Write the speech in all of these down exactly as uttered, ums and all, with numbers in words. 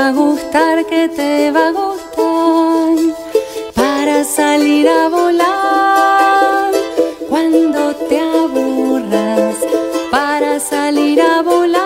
va a gustar, que te va a gustar, para salir a volar cuando te aburras, para salir a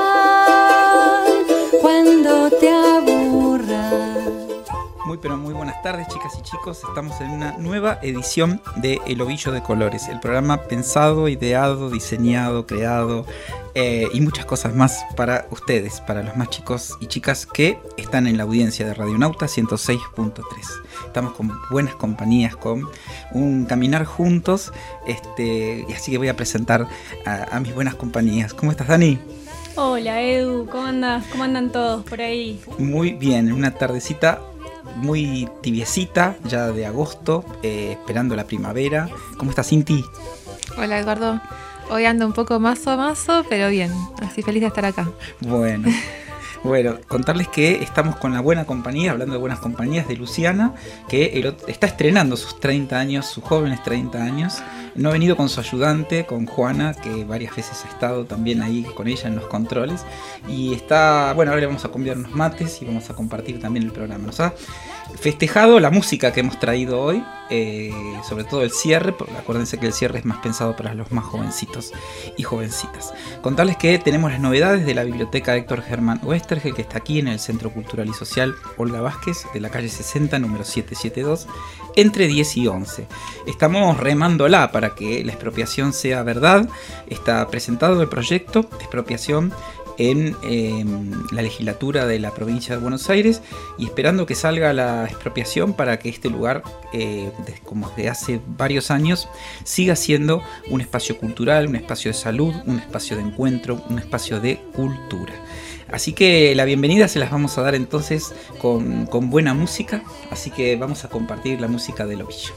volar cuando te aburras. Muy pero muy buenas tardes, chicas y chicos. Estamos en una nueva edición de El Ovillo de Colores, el programa pensado, ideado, diseñado, creado eh, y muchas cosas más para ustedes, para los más chicos y chicas que están en la audiencia de Radionauta ciento seis punto tres. Estamos con buenas compañías, con un caminar juntos, este, y así que voy a presentar a, a mis buenas compañías. ¿Cómo estás, Dani? Hola, Edu, ¿cómo andas? ¿Cómo andan todos por ahí? Muy bien, una tardecita muy tibiecita, ya de agosto, eh, esperando la primavera. ¿Cómo estás, Cinti? Hola, Eduardo. Hoy ando un poco mazo a mazo, pero bien. Así feliz de estar acá. Bueno, bueno, contarles que estamos con la buena compañía, hablando de buenas compañías, de Luciana, que el, está estrenando sus treinta años, sus jóvenes treinta años. No ha venido con su ayudante, con Juana, que varias veces ha estado también ahí con ella en los controles. Y está, bueno, ahora le vamos a convidar unos mates y vamos a compartir también el programa. Nos ha festejado la música que hemos traído hoy, eh, sobre todo el cierre, porque acuérdense que el cierre es más pensado para los más jovencitos y jovencitas. Contarles que tenemos las novedades de la biblioteca Héctor Germán Oestergel, que está aquí en el Centro Cultural y Social Olga Vázquez, de la calle sesenta, número setecientos setenta y dos, entre diez y once. Estamos remándola para que la expropiación sea verdad. Está presentado el proyecto de expropiación en eh, la legislatura de la provincia de Buenos Aires y esperando que salga la expropiación para que este lugar, eh, de, como desde hace varios años, siga siendo un espacio cultural, un espacio de salud, un espacio de encuentro, un espacio de cultura. Así que la bienvenida se las vamos a dar entonces con, con buena música, así que vamos a compartir la música del Ovillo.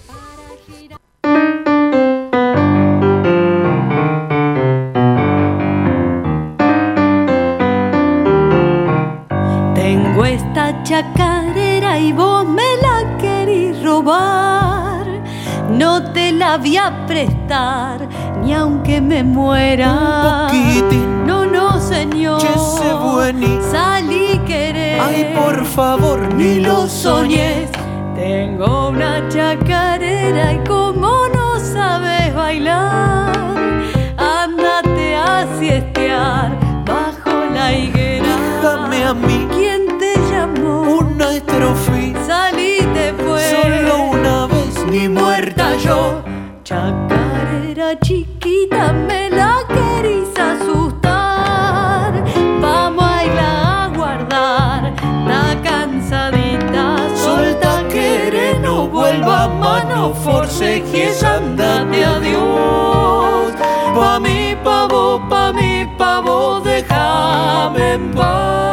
Tengo esta chacarera y vos me la querís robar. No te la voy a prestar, ni aunque me muera. Un poquitín. No, no, señor. Che, buení. Salí querer. Ay, por favor, ni lo soñes. Tengo una chacarera y como no sabes bailar, ándate a siestear bajo la higuera. Déjame a mí. ¿Quién te llamó? Una estrofita. Salite pues. Solo una vez, ni muerta yo. Chacarera chiquita, me la querís asustar. Vamos a irla a guardar, está cansadita. solta que no vuelva, mano forcejes, andate adiós. Pa' mi pavo, pa' mi pavo, déjame en paz.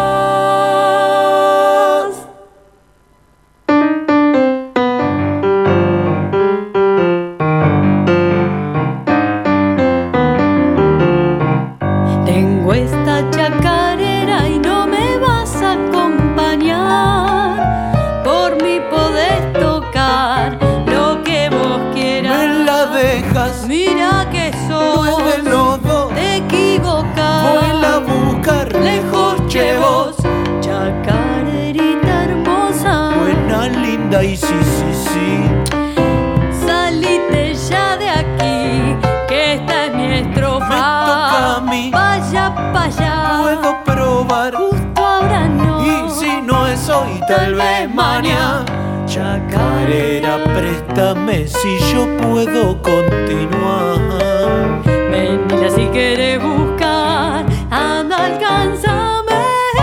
Tengo esta chacarera y no me vas a acompañar. Por mí podés tocar lo que vos quieras. Me la dejas, Mira que sos, no es de los dos. te equivocás. Voy a buscar lejos che vos, chacarerita hermosa. buena, linda y sí, sí, sí. Salite ya de aquí, que esta es mi estrofa. Me toca a mí. Vaya pa' allá, Puedo probar, justo ahora no. y si no es hoy, tal vez mañana. Chacarera, préstame si yo puedo continuar. Venila si quieres buscar, anda, alcánzame.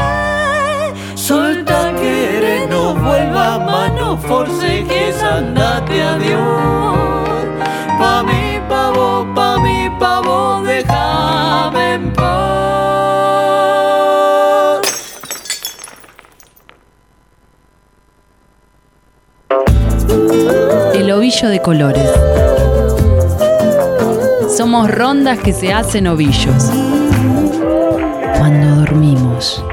Solta que no vuelva, mano forcejes, andate adiós. Pa' mi pavo, pa' mi pavo, déjame en paz. El Ovillo de Colores. Somos rondas que se hacen ovillos. Cuando dormimos.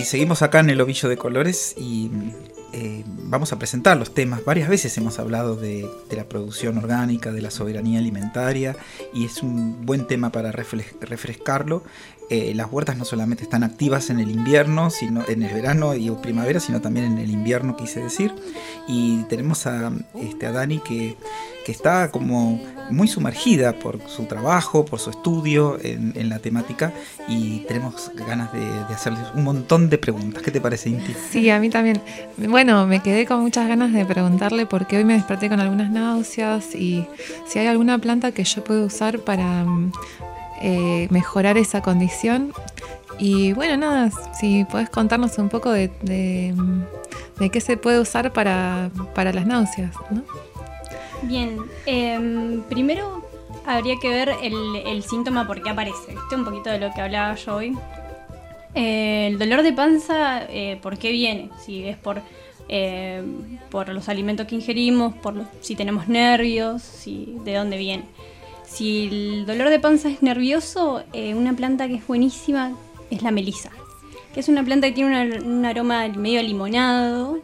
seguimos acá en el Ovillo de Colores y eh, vamos a presentar los temas. Varias veces hemos hablado de, de la producción orgánica, de la soberanía alimentaria, y es un buen tema para refres- refrescarlo. Eh, las huertas no solamente están activas en el invierno, sino en el verano y primavera, sino también en el invierno, quise decir. Y tenemos a, este, a Dani que, que está como muy sumergida por su trabajo, por su estudio en, en la temática, y tenemos ganas de, de hacerles un montón de preguntas. ¿Qué te parece, Inti? Sí, a mí también. Bueno, me quedé con muchas ganas de preguntarle porque hoy me desperté con algunas náuseas y si hay alguna planta que yo pueda usar para eh, mejorar esa condición. Y bueno, nada, si podés contarnos un poco de, de, de qué se puede usar para, para las náuseas, ¿no? Bien, eh, primero habría que ver el, el síntoma por qué aparece, ¿viste? Un poquito de lo que hablaba yo hoy. Eh, el dolor de panza, eh, ¿por qué viene? Si es por, eh, por los alimentos que ingerimos, por los, si tenemos nervios, si, de dónde viene. Si el dolor de panza es nervioso, eh, una planta que es buenísima es la melisa, que es una planta que tiene una, un aroma medio limonado,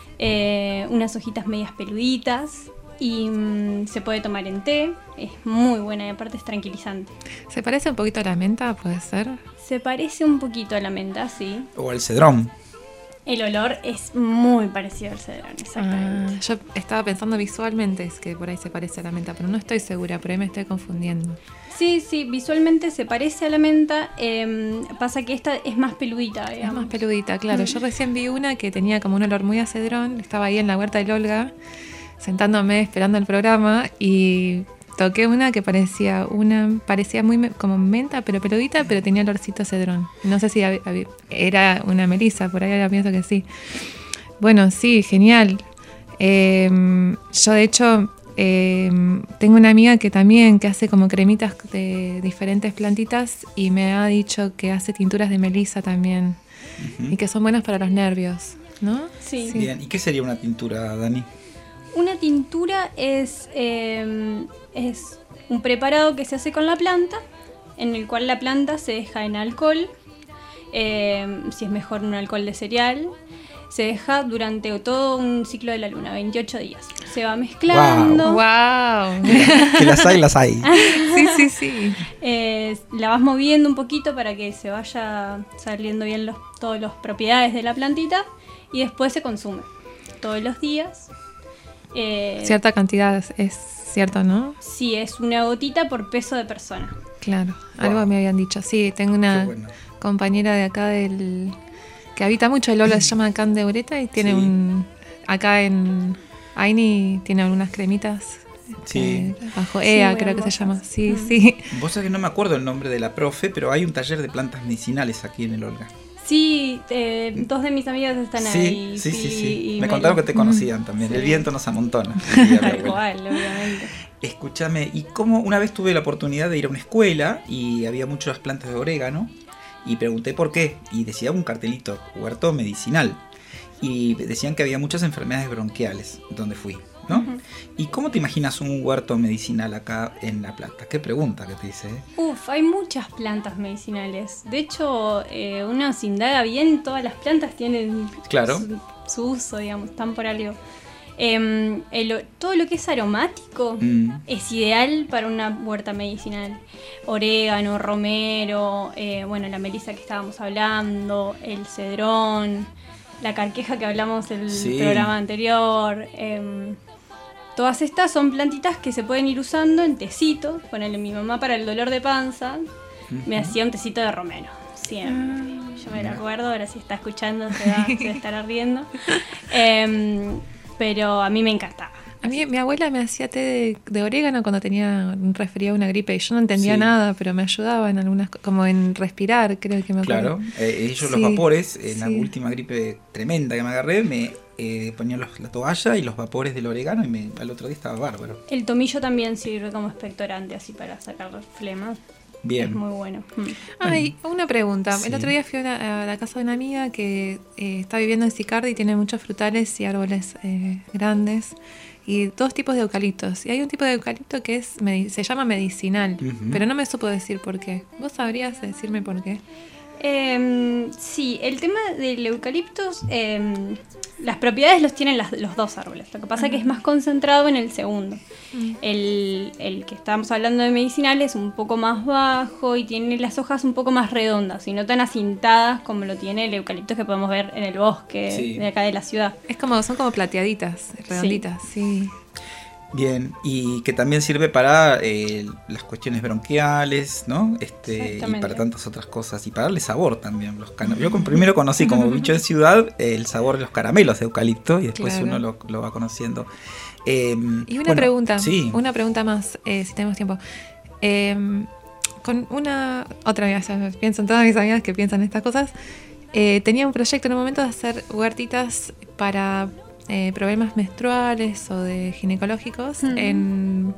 eh, unas hojitas medias peluditas. Y mmm, se puede tomar en té, es muy buena y aparte es tranquilizante. ¿Se parece un poquito a la menta, puede ser? Se parece un poquito a la menta, sí. O al cedrón. El olor es muy parecido al cedrón, exactamente. Ah, yo estaba pensando visualmente es que por ahí se parece a la menta, pero no estoy segura, por ahí me estoy confundiendo. Sí, sí, visualmente se parece a la menta, eh, pasa que esta es más peludita, digamos. Es más peludita, claro. Mm. Yo recién vi una que tenía como un olor muy a cedrón, estaba ahí en la huerta del Olga, sentándome esperando el programa y toqué una que parecía una parecía muy me- como menta pero peludita, pero tenía olorcito a cedrón. No sé si hab- hab- era una melisa, por ahí ahora pienso que sí. Bueno, sí, genial. Eh, yo de hecho eh, tengo una amiga que también que hace como cremitas de diferentes plantitas y me ha dicho que hace tinturas de melisa también. Uh-huh. Y que son buenas para los nervios, ¿no? Sí. Sí. Bien, ¿y qué sería una tintura, Dani? Una tintura es, eh, es un preparado que se hace con la planta, en el cual la planta se deja en alcohol, eh, si es mejor un alcohol de cereal, se deja durante todo un ciclo de la luna, veintiocho días. Se va mezclando. ¡Wow! Que las hay, las hay. Sí, sí, sí. Eh, la vas moviendo un poquito para que se vaya saliendo bien los, todas las propiedades de la plantita y después se consume todos los días. Eh, Cierta cantidad es cierto, ¿no? Sí, es una gotita por peso de persona. Claro, Wow. algo me habían dicho. Sí, tengo una Qué bueno. compañera de acá del que habita mucho el Olga, se llama Can de Ureta y tiene Sí. un acá en Aini tiene algunas cremitas. Sí. eh, bajo Sí, E A muy creo que se hermosas. llama. Sí, Mm. sí. Vos sabés que no me acuerdo el nombre de la profe, pero hay un taller de plantas medicinales aquí en el Olga. Sí, eh, dos de mis amigas están Sí, ahí. sí, sí, Pi sí. y Me Meli. contaron que te conocían también. Sí. El viento nos amontona. diría mi Tal abuela. cual, obviamente. Escúchame, y como una vez tuve la oportunidad de ir a una escuela y había muchas plantas de orégano y pregunté por qué y decía un cartelito, huerto medicinal, y decían que había muchas enfermedades bronquiales donde fui, ¿no? Ujú. ¿Y cómo te imaginas un huerto medicinal acá en La Plata? Qué pregunta que te hice, ¿eh? Uf, hay muchas plantas medicinales. De hecho, eh, uno se indaga bien, todas las plantas tienen Claro. su, su uso, digamos, están por algo. Eh, el- todo lo que es aromático Mm. es ideal para una huerta medicinal. Orégano, romero, eh, bueno, la melisa que estábamos hablando, el cedrón, la carqueja que hablamos el Sí. programa anterior. eh, todas estas son plantitas que se pueden ir usando en tecitos. Ponele, mi mamá para el dolor de panza me hacía un tecito de romero, siempre. Yo me lo acuerdo, ahora si está escuchando se va, se va a estar riendo. Eh, pero a mí me encantaba. A mí mi abuela me hacía té de, de orégano cuando tenía un resfriado, una gripe y yo no entendía Sí. nada, pero me ayudaba en algunas co- como en respirar, creo que me acuerdo. Claro, eh, ellos Sí, los vapores, en la sí. última gripe tremenda que me agarré, me eh, ponían los- la toalla y los vapores del orégano y me, al otro día estaba bárbaro. El tomillo también sirve como expectorante, así para sacar flemas. Bien. Es muy bueno. Mm. Ay, una pregunta. Sí. El otro día fui a, una- a la casa de una amiga que eh, está viviendo en Sicardi y tiene muchos frutales y árboles eh, grandes y dos tipos de eucaliptos. Y hay un tipo de eucalipto que es medi- se llama medicinal, Ujú. pero no me supo decir por qué. ¿Vos sabrías decirme por qué? Eh, sí, el tema del eucalipto, eh, las propiedades los tienen las, los dos árboles. Lo que pasa es que es más concentrado en el segundo. El, el que estábamos hablando de medicinal es un poco más bajo y tiene las hojas un poco más redondas y no tan acintadas como lo tiene el eucalipto que podemos ver en el bosque Sí. de acá de la ciudad. Es como, son como plateaditas, redonditas, sí. Bien, y que también sirve para eh, las cuestiones bronquiales, ¿no? Este, y Exactamente. para tantas otras cosas. Y para darle sabor también. Los cara- Yo con- primero conocí como bicho de ciudad eh, el sabor de los caramelos de eucalipto y después Claro. uno lo, lo va conociendo. Eh, Y una bueno, pregunta, Sí. una pregunta más, eh, si tenemos tiempo. Eh, con una otra amiga, ya pienso en todas mis amigas que piensan estas cosas. Eh, tenía un proyecto en un momento de hacer huertitas para eh, problemas menstruales o de ginecológicos Mm. en,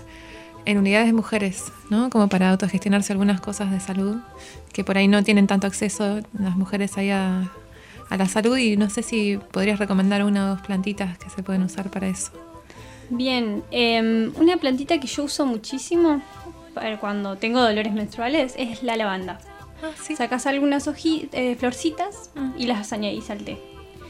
en unidades de mujeres, ¿no? Como para autogestionarse algunas cosas de salud que por ahí no tienen tanto acceso las mujeres ahí a, a la salud, y no sé si podrías recomendar una o dos plantitas que se pueden usar para eso. Bien, eh, una plantita que yo uso muchísimo para cuando tengo dolores menstruales es la lavanda. Ah, sí. Sacas algunas hoji- eh, florcitas y las añadís al té.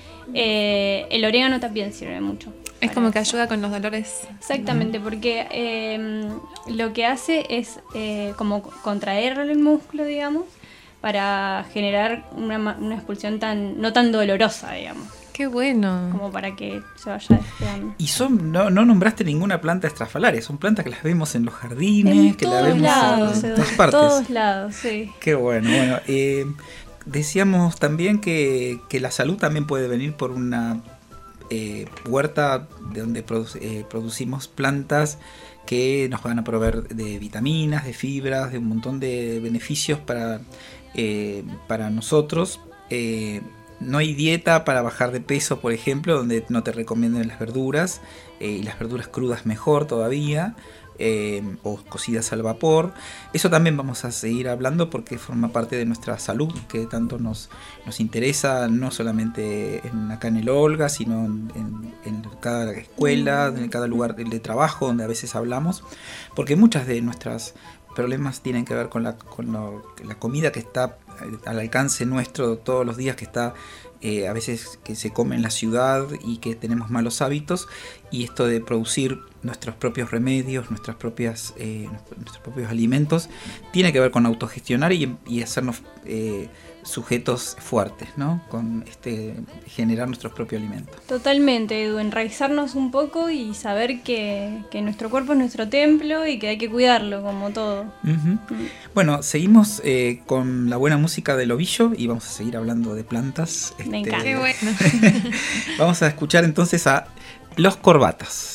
Eh, el orégano también sirve mucho. Es para como que eso. ayuda con los dolores. Exactamente, porque eh, lo que hace es eh, como contraer el músculo, digamos, para generar una, ma- una expulsión tan no tan dolorosa, digamos, Qué bueno. como para que se vaya despegando. Y son, no, no nombraste ninguna planta estrafalaria, son plantas que las vemos en los jardines, En que las todos vemos lados, en en todas partes. todos lados, sí. Qué bueno, bueno. Eh, decíamos también que, que la salud también puede venir por una eh, huerta de donde produ- eh, producimos plantas que nos van a proveer de vitaminas, de fibras, de un montón de beneficios para, eh, para nosotros. Eh, no hay dieta para bajar de peso, por ejemplo, donde no te recomienden las verduras, eh, y las verduras crudas mejor todavía. Eh, o cocidas al vapor. Eso también vamos a seguir hablando porque forma parte de nuestra salud, que tanto nos, nos interesa, no solamente en, acá en el Olga, sino en, en, en cada escuela, en cada lugar de, de trabajo donde a veces hablamos, porque muchas de nuestras problemas tienen que ver con la, con lo- la comida que está al alcance nuestro todos los días, que está eh, a veces que se come en la ciudad y que tenemos malos hábitos, y esto de producir nuestros propios remedios, nuestras propias, eh, nuestros propios alimentos, tiene que ver con autogestionar y, y hacernos eh, sujetos fuertes, ¿no? Con este generar nuestros propios alimentos. Totalmente, Edu, enraizarnos un poco y saber que, que nuestro cuerpo es nuestro templo y que hay que cuidarlo como todo. Ujú. Bueno, seguimos eh, con la buena música del ovillo y vamos a seguir hablando de plantas. Me Este, encanta. Qué bueno. Vamos a escuchar entonces a Los Corbatas.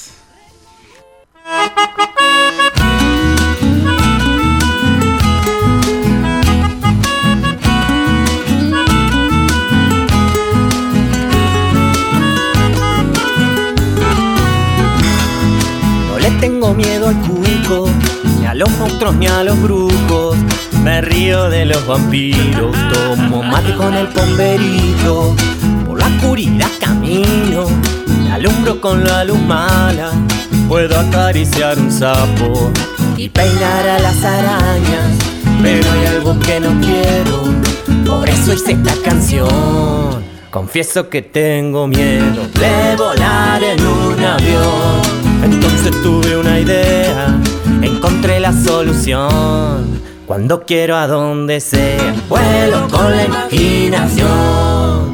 No le tengo miedo al cuco, ni a los monstruos ni a los brujos. Me río de los vampiros, tomo mate con el pomberito. Por la oscuridad camino, me alumbro con la luz mala. Puedo acariciar un sapo y peinar a las arañas, pero hay algo que no quiero, por eso hice esta canción. Confieso que tengo miedo de volar en un avión. Entonces tuve una idea, encontré la solución. Cuando quiero a donde sea, vuelo con la imaginación.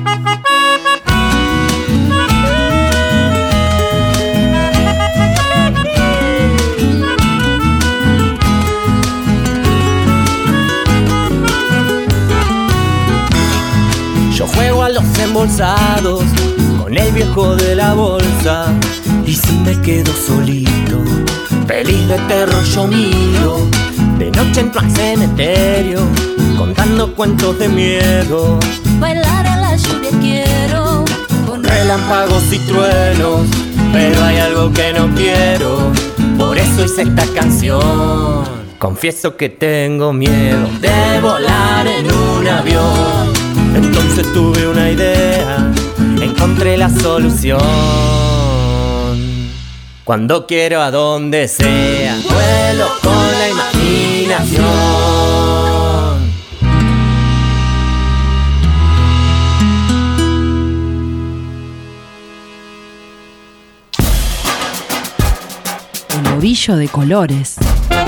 Yo juego a los embolsados con el viejo de la bolsa, y si me quedo solito, pelis de terror yo miro. De noche entro al cementerio contando cuentos de miedo. Bailar en la lluvia quiero, con Relámpagos y truenos, pero hay algo que no quiero, por eso hice esta canción. Confieso que tengo miedo de volar en un avión. Entonces tuve una idea, encontré la solución. Cuando quiero a donde sea, vuelo con la imaginación. El ovillo de colores.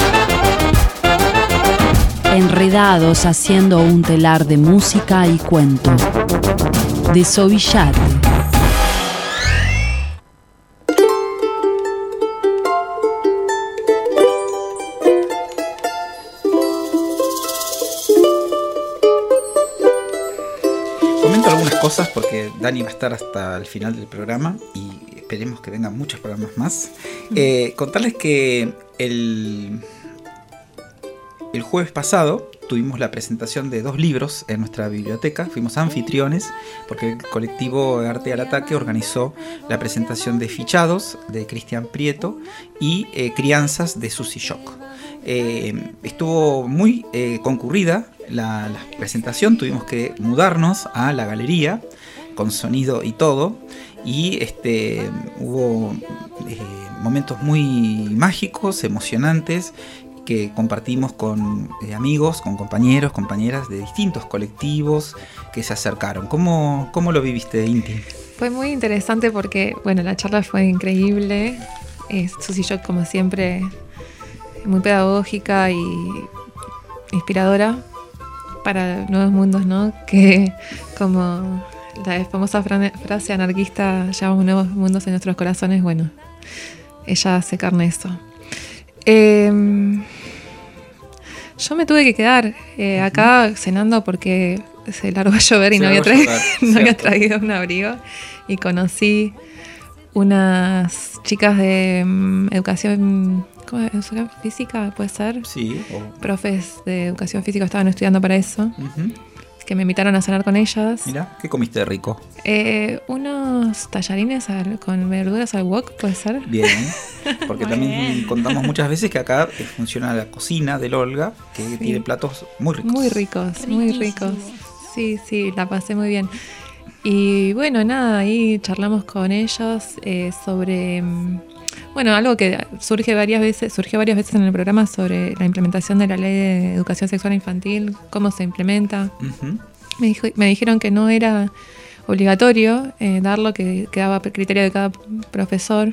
Enredados haciendo un telar de música y cuento. Desovillate. Comento algunas cosas porque Dani va a estar hasta el final del programa y esperemos que vengan muchos programas más. Eh, contarles que el... El jueves pasado tuvimos la presentación de dos libros en nuestra biblioteca. Fuimos anfitriones porque el colectivo Arte al Ataque organizó la presentación de Fichados de Cristian Prieto y eh, Crianzas de Susi Shock. Eh, estuvo muy eh, concurrida la, la presentación. Tuvimos que mudarnos a la galería con sonido y todo. Y este, hubo eh, momentos muy mágicos, emocionantes, que compartimos con eh, amigos, con compañeros, compañeras de distintos colectivos que se acercaron. ¿Cómo, cómo lo viviste, Inti? Fue muy interesante porque, bueno, la charla fue increíble. Eh, Susi Shock, como siempre, muy pedagógica y inspiradora para nuevos mundos, ¿no? Que, como la famosa fra- frase anarquista, llevamos nuevos mundos en nuestros corazones, bueno, ella hace carne eso. Eh, yo me tuve que quedar eh, acá cenando porque se largó a llover y Se no había, largó a traído, llover, no había cierto. traído un abrigo. Y conocí unas chicas de um, educación, ¿cómo es? ¿Educación física? ¿Puede ser? Sí. O... Profes de educación física estaban estudiando para eso, Uh-huh. que me invitaron a cenar con ellas. Mira, ¿qué comiste de rico? Eh, unos tallarines al- con verduras al wok, ¿puede ser? Bien, porque Muy también bien. contamos muchas veces que acá eh, funciona la cocina del Olga, que Sí. tiene platos muy ricos. Muy ricos, muy ricos. Sí, sí, la pasé muy bien. Y bueno, nada, ahí charlamos con ellos eh, sobre, mm, bueno, algo que surge varias veces, surgió varias veces en el programa sobre la implementación de la ley de educación sexual infantil, cómo se implementa. Ujú. Me, dijo- me dijeron que no era obligatorio eh, darlo, que quedaba a criterio de cada profesor.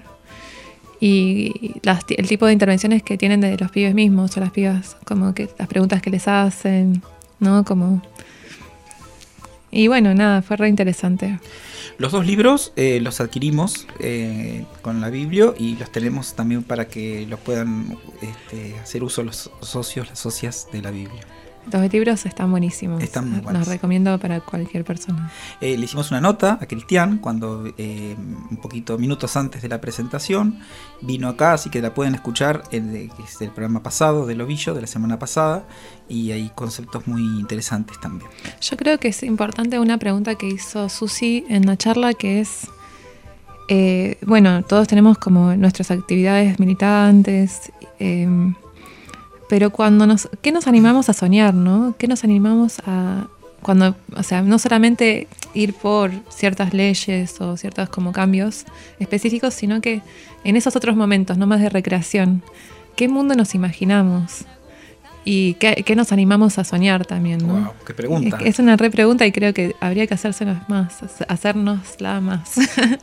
Y las, el tipo de intervenciones que tienen de los pibes mismos o las pibas, como que las preguntas que les hacen, ¿no? Como... Y bueno, nada, fue re interesante. Los dos libros eh, los adquirimos eh, con la Biblio y los tenemos también para que los puedan este, hacer uso los socios, las socias de la Biblia. Los libros están buenísimos. Están muy buenos. Los recomiendo para cualquier persona. Eh, le hicimos una nota a Cristian cuando eh, un poquito minutos antes de la presentación vino acá, así que la pueden escuchar en el, que es el programa pasado del Ovillo de la semana pasada, y hay conceptos muy interesantes también. Yo creo que es importante una pregunta que hizo Susi en la charla, que es, eh, bueno, todos tenemos como nuestras actividades militantes, eh, pero cuando nos, ¿qué nos animamos a soñar, no? ¿Qué nos animamos a, cuando, o sea, no solamente ir por ciertas leyes o ciertos como cambios específicos, sino que en esos otros momentos, no más de recreación, ¿qué mundo nos imaginamos? Y qué, qué nos animamos a soñar también, ¿no? Wow, qué pregunta. Es, es una re pregunta y creo que habría que hacérsenos más, hacérnosla más.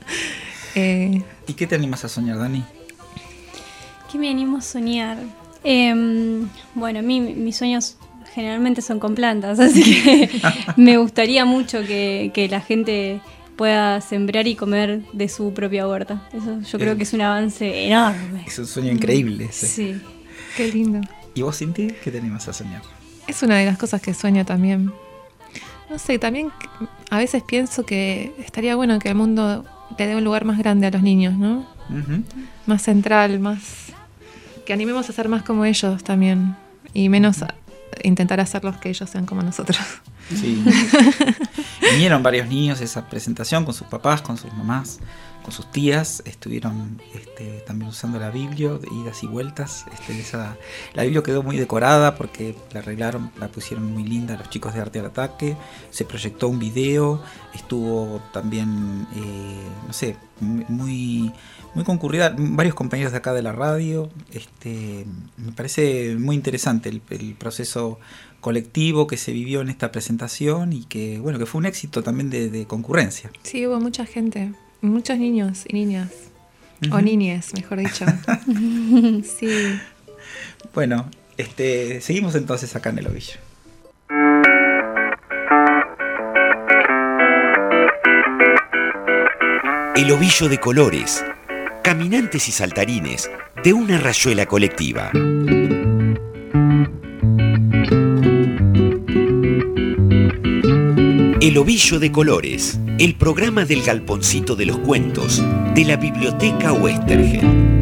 eh, ¿Y qué te animas a soñar, Dani? ¿Qué me animo a soñar? Em, bueno, a mí mis sueños generalmente son con plantas, así que me gustaría mucho que, que la gente pueda sembrar y comer de su propia huerta. Eso yo creo Eh, que es un avance enorme. Es un sueño increíble ese. Sí. qué lindo. ¿Y vos, Cinti, qué te animas a soñar? Es una de las cosas que sueño también. No sé, también a veces pienso que estaría bueno que el mundo le dé un lugar más grande a los niños, ¿no? Ujú. Más central, más... que animemos a ser más como ellos también. Y menos a intentar hacerlos que ellos sean como nosotros. Sí. Vinieron varios niños a esa presentación con sus papás, con sus mamás, con sus tías. Estuvieron este, también usando la Biblia, de idas y vueltas. Este, esa, la Biblia quedó muy decorada porque la arreglaron, la pusieron muy linda los chicos de Arte al Ataque. Se proyectó un video, estuvo también, eh, no sé, muy... muy concurrida, varios compañeros de acá de la radio. Este, me parece muy interesante el, el proceso colectivo que se vivió en esta presentación y que, bueno, que fue un éxito también de, de concurrencia. Sí, hubo mucha gente, muchos niños y niñas. Uh-huh. O niñez, mejor dicho. Sí. Bueno, este, seguimos entonces acá en el ovillo. El ovillo de colores, caminantes y saltarines de una rayuela colectiva. El ovillo de colores, el programa del galponcito de los cuentos de la Biblioteca Westergen.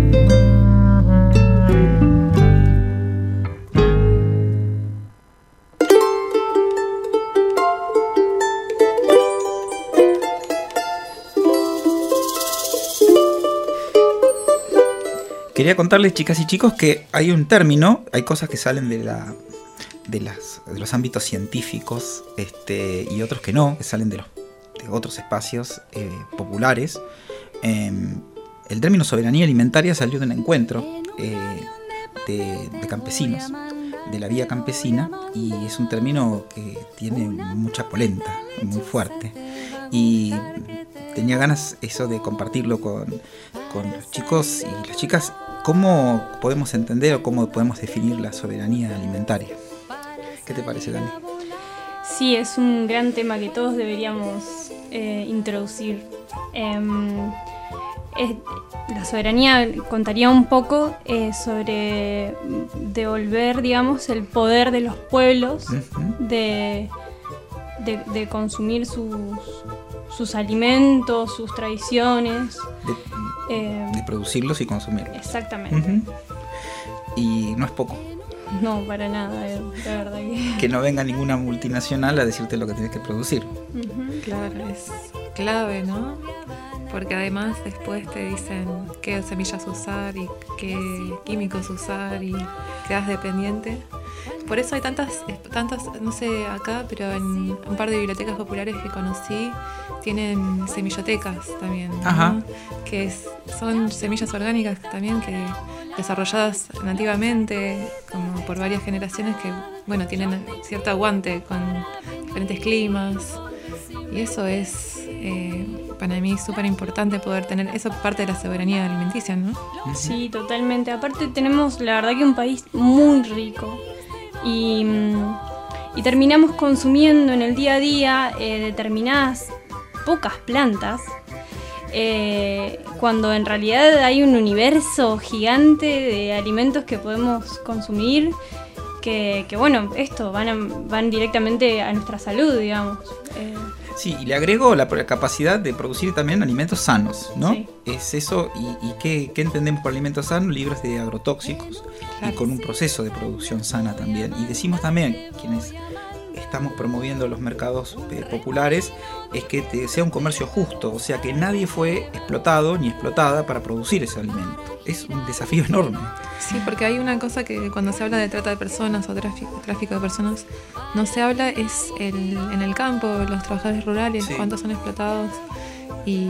Quería contarles, chicas y chicos, que hay un término, hay cosas que salen de la de, las, de los ámbitos científicos este, y otros que no, que salen de, los, de otros espacios eh, populares. Eh, el término soberanía alimentaria salió de un encuentro eh, de, de campesinos, de la vía campesina, y es un término que tiene mucha polenta, muy fuerte. Y tenía ganas eso de compartirlo con, con los chicos y las chicas. ¿Cómo podemos entender o cómo podemos definir la soberanía alimentaria? ¿Qué te parece, Dani? Sí, es un gran tema que todos deberíamos eh, introducir. Eh, es, la soberanía contaría un poco eh, sobre devolver, digamos, el poder de los pueblos uh-huh. de, de, de consumir sus, sus alimentos, sus tradiciones. De, eh, de producirlos y consumirlos. Exactamente. Uh-huh. Y no es poco. No, para nada, de verdad que... Que no venga ninguna multinacional a decirte lo que tienes que producir. Uh-huh. Claro, es clave, ¿no? Porque además después te dicen qué semillas usar y qué químicos usar y quedas dependiente. Por eso hay tantas, tantas, no sé acá, pero en un par de bibliotecas populares que conocí tienen semillotecas también, ¿no? Ajá. Que es, son semillas orgánicas también que desarrolladas nativamente como por varias generaciones que, bueno, tienen cierto aguante con diferentes climas, y eso es eh, para mí súper importante poder tener, eso parte de la soberanía alimenticia, ¿no? Sí, totalmente. Aparte tenemos la verdad que un país muy rico y, y terminamos consumiendo en el día a día eh, determinadas pocas plantas, eh, cuando en realidad hay un universo gigante de alimentos que podemos consumir que, que bueno, esto van, a, van directamente a nuestra salud, digamos. Eh, Sí, y le agrego la capacidad de producir también alimentos sanos, ¿no? Sí. Es eso, y, y ¿qué, qué entendemos por alimentos sanos? Libres de agrotóxicos, claro, y con un proceso de producción sana también. Y decimos también, quienes estamos promoviendo los mercados eh, populares, es que te, sea un comercio justo, o sea que nadie fue explotado ni explotada para producir ese alimento. Es un desafío enorme. Sí, porque hay una cosa que cuando se habla de trata de personas o tráfico, tráfico de personas, no se habla, es el, en el campo, los trabajadores rurales, sí, cuántos son explotados, y,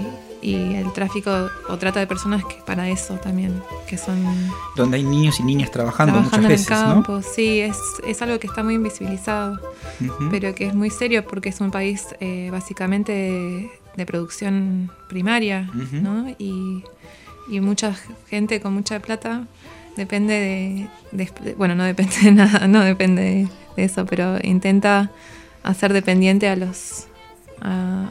y el tráfico o trata de personas que para eso también, que son... Donde hay niños y niñas trabajando, trabajando muchas veces, en el campo, ¿no? Sí, es, es algo que está muy invisibilizado, uh-huh, pero que es muy serio porque es un país eh, básicamente de, de producción primaria, uh-huh, ¿no? Y... y mucha gente con mucha plata depende de, de, de bueno, no depende de nada, no depende de, de eso, pero intenta hacer dependiente a los a,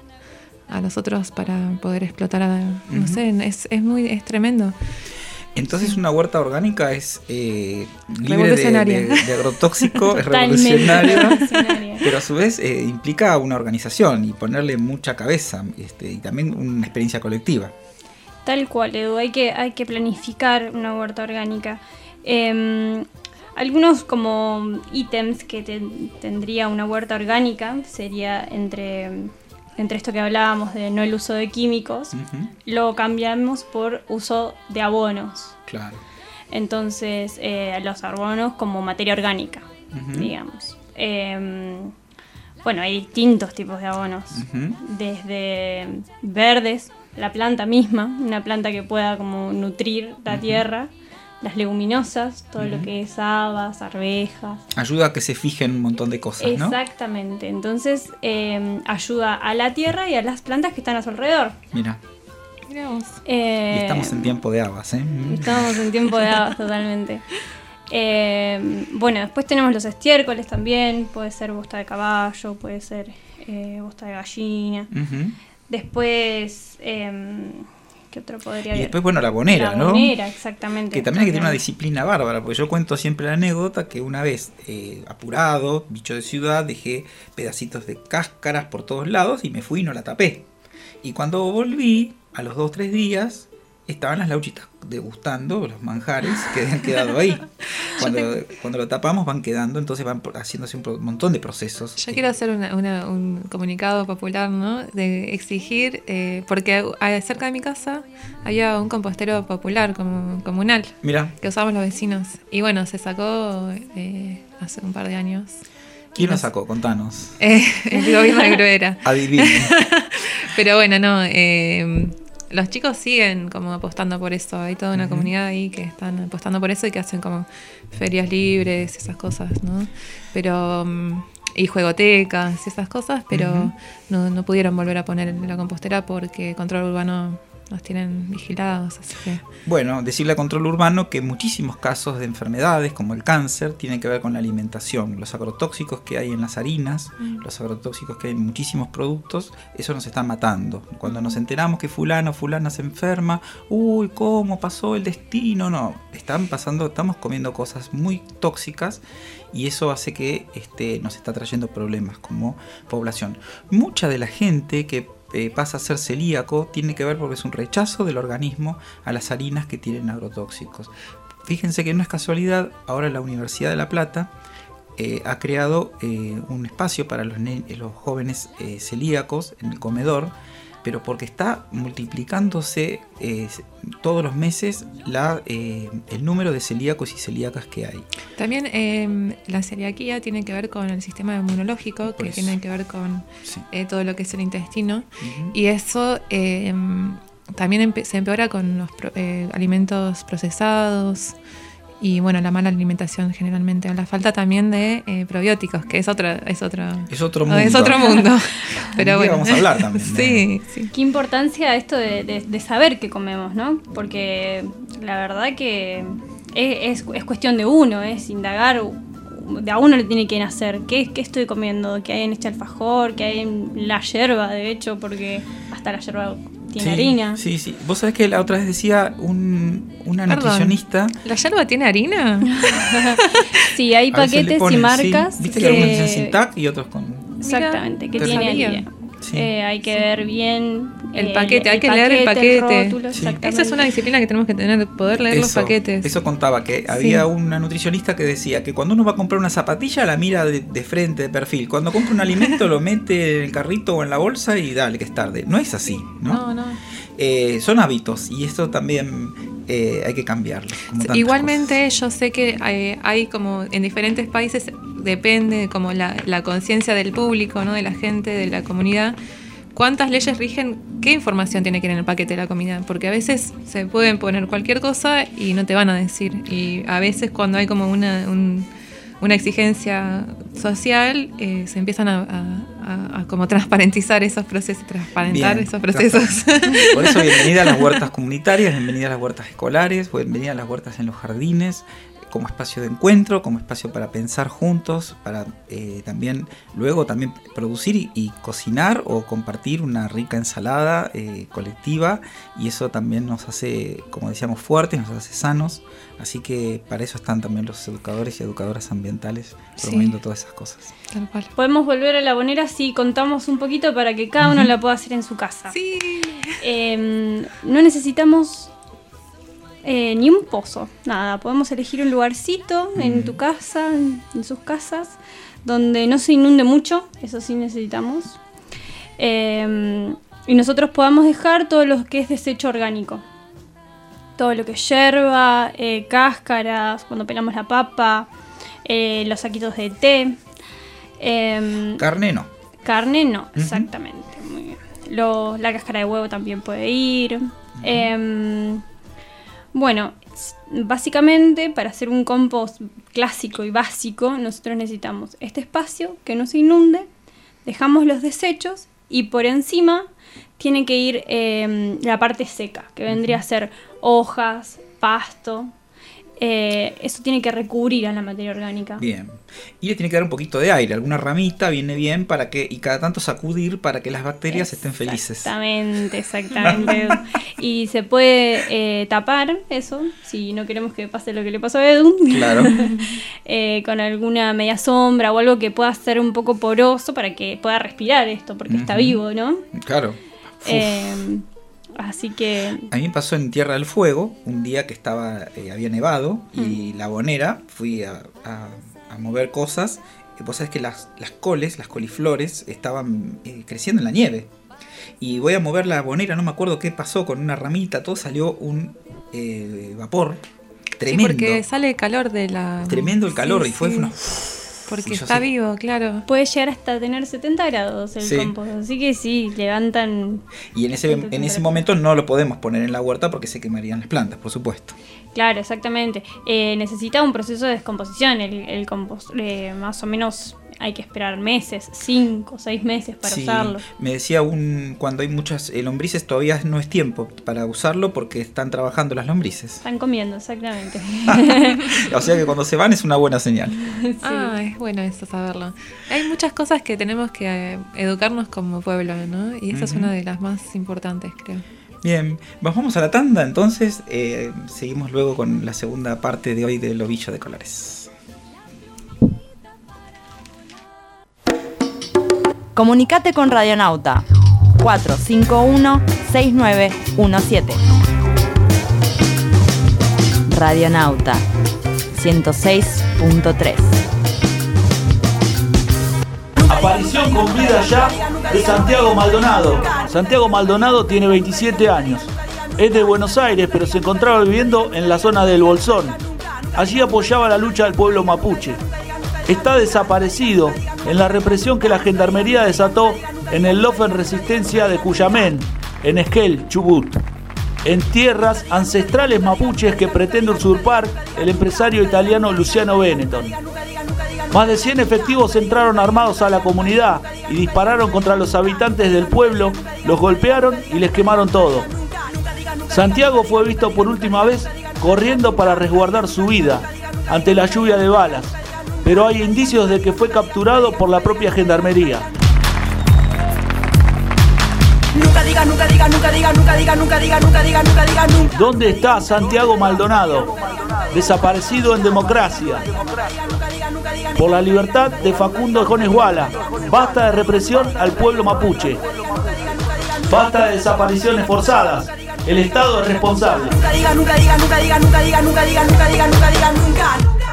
a los otros para poder explotar a, no uh-huh, sé, es, es muy es tremendo. Entonces sí, una huerta orgánica es eh, libre de, de, de agrotóxico, es revolucionaria, pero a su vez eh, implica una organización y ponerle mucha cabeza, este, y también una experiencia colectiva. Tal cual, Edu, hay que, hay que planificar una huerta orgánica. Eh, algunos como ítems que te, tendría una huerta orgánica sería entre, entre esto que hablábamos de no el uso de químicos, uh-huh, lo cambiamos por uso de abonos. Claro. Entonces, eh, los abonos como materia orgánica, uh-huh, digamos. Eh, bueno, hay distintos tipos de abonos, uh-huh, desde verdes, la planta misma, una planta que pueda como nutrir la uh-huh, tierra, las leguminosas, todo uh-huh, lo que es habas, arvejas. Ayuda a que se fijen un montón de cosas, ¿no? Exactamente, entonces eh, ayuda a la tierra y a las plantas que están a su alrededor. Mira. Mirá vos. Eh, Y estamos en tiempo de habas, ¿eh? Estamos en tiempo de habas totalmente. Eh, bueno, después tenemos los estiércoles también. Puede ser bosta de caballo, puede ser eh, bosta de gallina. Ujú. Después, eh, ¿qué otro podría Y haber? después, bueno, la bonera, La ¿no? bonera, exactamente. Que también hay que tener una disciplina bárbara, porque yo cuento siempre la anécdota que una vez, eh, apurado, bicho de ciudad, dejé pedacitos de cáscaras por todos lados y me fui y no la tapé. Y cuando volví, a los dos o tres días, estaban las lauchitas degustando los manjares que habían quedado ahí. Cuando, cuando lo tapamos van quedando, entonces van haciéndose un pro- montón de procesos. Yo quiero hacer una, una- un comunicado popular, ¿no? De exigir, eh, porque a- cerca de mi casa había un compostero popular, como, comunal, Mira, que usábamos los vecinos. Y bueno, se sacó eh, hace un par de años. ¿quién Y lo nos- sacó? Contanos. Eh, el gobierno de Gruera. Adivinen. Pero bueno, no, eh, los chicos siguen como apostando por eso. Hay toda una Ujú. comunidad ahí que están apostando por eso y que hacen como ferias libres, esas cosas, ¿no? Pero mm, y juegotecas y esas cosas, pero Ujú. no, no pudieron volver a poner la compostera porque Control Urbano nos tienen vigilados, así que Bueno, decirle a Control Urbano que muchísimos casos de enfermedades como el cáncer tienen que ver con la alimentación. Los agrotóxicos que hay en las harinas, Mm. los agrotóxicos que hay en muchísimos productos, eso nos está matando. Cuando nos enteramos que fulano o fulana se enferma, uy, ¿cómo pasó el destino? No, están pasando, estamos comiendo cosas muy tóxicas y eso hace que este, nos está trayendo problemas como población. Mucha de la gente que Eh, pasa a ser celíaco tiene que ver porque es un rechazo del organismo a las harinas que tienen agrotóxicos. Fíjense que no es casualidad, ahora la Universidad de La Plata eh, ha creado eh, un espacio para los, ne- los jóvenes eh, celíacos en el comedor, pero porque está multiplicándose eh, todos los meses la, eh, el número de celíacos y celíacas que hay. también eh, la celiaquía tiene que ver con el sistema inmunológico, Por que eso. tiene que ver con Sí. eh, todo lo que es el intestino. Ujú. Y eso eh, también empe- se empeora con los pro- eh, alimentos procesados y bueno, la mala alimentación generalmente. La falta también de eh, probióticos, que es otra, es otra, Es otro no, mundo. es otro mundo. Pero Un día bueno, vamos a hablar también de- sí, sí. Qué importancia esto de, de- de saber qué comemos, ¿no? Porque la verdad que es, es- es cuestión de uno, es indagar, de a uno le tiene que nacer. ¿Qué, qué estoy comiendo? ¿Qué hay en este alfajor? ¿Qué hay en la yerba, de hecho? Porque hasta la yerba tiene Sí, harina. Sí, sí. Vos sabés que la otra vez decía un, una Perdón. nutricionista. ¿La yerba tiene harina? Sí, hay a veces le paquetes ponen, y marcas sí. Viste que, algunos dicen sin tac y otros con. exactamente, que Mira, tiene sabía. harina. Sí. Eh, hay que ver bien El paquete, hay que leer el paquete. rótulo, Sí. exactamente. Esa es una disciplina que tenemos que tener, poder leer los Eso, paquetes. eso contaba que había una nutricionista que decía que cuando uno va a comprar una zapatilla la mira de, de frente, de perfil. Cuando compra un alimento lo mete en el carrito o en la bolsa y dale, que es tarde. No es así, ¿no? No, no. Eh, son hábitos y esto también eh, hay que cambiarlo. como tantas Igualmente yo sé que eh, hay como en diferentes países, depende como la, la conciencia del público, ¿no? De la gente, de la comunidad, cuántas leyes rigen, qué información tiene que ir en el paquete de la comida, porque a veces se pueden poner cualquier cosa y no te van a decir, y a veces cuando hay como una, un- una exigencia social, eh, se empiezan a, a- a- a como transparentizar esos procesos, transparentar Bien, esos procesos. Por eso bienvenida a las huertas comunitarias, bienvenida a las huertas escolares, bienvenida a las huertas en los jardines, como espacio de encuentro, como espacio para pensar juntos, para eh, también luego también producir y, y cocinar o compartir una rica ensalada eh, colectiva, y eso también nos hace, como decíamos, fuertes, nos hace sanos, así que para eso están también los educadores y educadoras ambientales promoviendo Sí. todas esas cosas. Tal cual. Podemos volver a la bonera si contamos un poquito para que cada uno la pueda hacer en su casa. Sí. Eh, no necesitamos eh, ni un pozo, nada. Podemos elegir un lugarcito en tu casa, en, en sus casas, donde no se inunde mucho, eso sí necesitamos. Eh, y nosotros podamos dejar todo lo que es desecho orgánico. Todo lo que es yerba, eh, cáscaras, cuando pelamos la papa, eh, los saquitos de té. Eh, Carne no. Carne no, exactamente. Muy bien. Lo- la cáscara de huevo también puede ir. Em, bueno, s- básicamente para hacer un compost clásico y básico, nosotros necesitamos este espacio que no se inunde, dejamos los desechos y por encima tiene que ir eh, la parte seca, que vendría a ser hojas, pasto. Eh, eso tiene que recubrir a la materia orgánica. Bien. Y le tiene que dar un poquito de aire, alguna ramita viene bien para que, y cada tanto sacudir para que las bacterias estén felices. Exactamente, exactamente. Y se puede eh, tapar eso, si no queremos que pase lo que le pasó a Edu. Claro. eh, con alguna media sombra o algo que pueda ser un poco poroso para que pueda respirar esto, porque uh-huh. está vivo, ¿no? Claro. Eh, Así que... A mí me pasó en Tierra del Fuego, un día que estaba eh, había nevado y mm. la bonera, fui a, a, a mover cosas. Y vos sabés que las, las coles, las coliflores, estaban eh, creciendo en la nieve. Y voy a mover la bonera, no me acuerdo qué pasó, con una ramita, todo salió un eh, vapor tremendo. Sí, porque sale el calor de la... Tremendo el calor sí, y fue sí. una... Porque está sé. vivo, claro. Puede llegar hasta tener setenta grados el sí. compost, así que sí, levantan... Y en ese, en ese momento no lo podemos poner en la huerta porque se quemarían las plantas, por supuesto. Claro, exactamente. Eh, necesita un proceso de descomposición el, el compost. Eh, más o menos hay que esperar meses, cinco, seis meses para sí, usarlo. Me decía un cuando hay muchas eh, lombrices todavía no es tiempo para usarlo porque están trabajando las lombrices. Están comiendo, exactamente. O sea que cuando se van es una buena señal. Sí. Ah, es bueno eso saberlo. Hay muchas cosas que tenemos que eh, educarnos como pueblo, ¿no? Y esa uh-huh. es una de las más importantes, creo. Bien, vamos a la tanda, entonces eh, seguimos luego con la segunda parte de hoy del Ovillo de Colores. Comunicate con Radionauta cuatro cinco uno seis nueve uno siete. Radionauta ciento seis punto tres. Aparición con vida ya de Santiago Maldonado. Santiago Maldonado tiene veintisiete años. Es de Buenos Aires, pero se encontraba viviendo en la zona del Bolsón. Allí apoyaba la lucha del pueblo mapuche. Está desaparecido en la represión que la gendarmería desató en el Lofen Resistencia de Cuyamén, en Esquel, Chubut, en tierras ancestrales mapuches que pretende usurpar el empresario italiano Luciano Benetton. Más de cien efectivos entraron armados a la comunidad y dispararon contra los habitantes del pueblo, los golpearon y les quemaron todo. Santiago fue visto por última vez corriendo para resguardar su vida ante la lluvia de balas, pero hay indicios de que fue capturado por la propia gendarmería. Nunca diga, nunca diga, nunca diga, nunca diga, nunca diga, nunca diga, nunca diga, nunca. ¿Dónde está Santiago Maldonado? Desaparecido en democracia. Por la libertad de Facundo Jones Guala. Basta de represión al pueblo mapuche. Basta de desapariciones forzadas. El Estado es responsable. Nunca diga, nunca diga, nunca diga, nunca diga, nunca diga, nunca diga, nunca diga, nunca.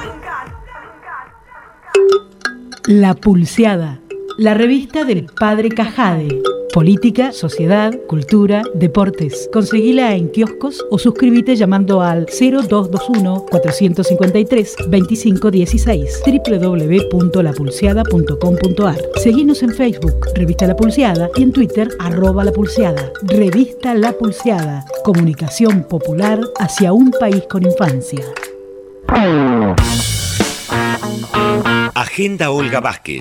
La Pulseada, la revista del Padre Cajade. Política, sociedad, cultura, deportes. Conseguila en kioscos o suscríbete llamando al cero dos dos uno, cuatro cinco tres, dos cinco uno seis doble u doble u doble u punto la pulseada punto com punto a r. Seguinos en Facebook, Revista La Pulseada, y en Twitter, arroba La Pulseada. Revista La Pulseada, comunicación popular hacia un país con infancia. Agenda Olga Vázquez.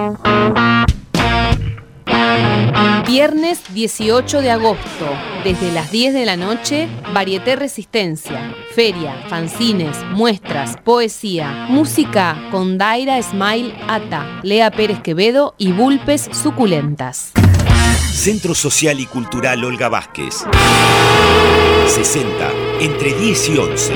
Viernes dieciocho de agosto, desde las diez de la noche, Varieté Resistencia, feria, fanzines, muestras, poesía, música con Daira Smile Ata, Lea Pérez Quevedo y Bulpes Suculentas. Centro Social y Cultural Olga Vázquez. sesenta, entre diez y once.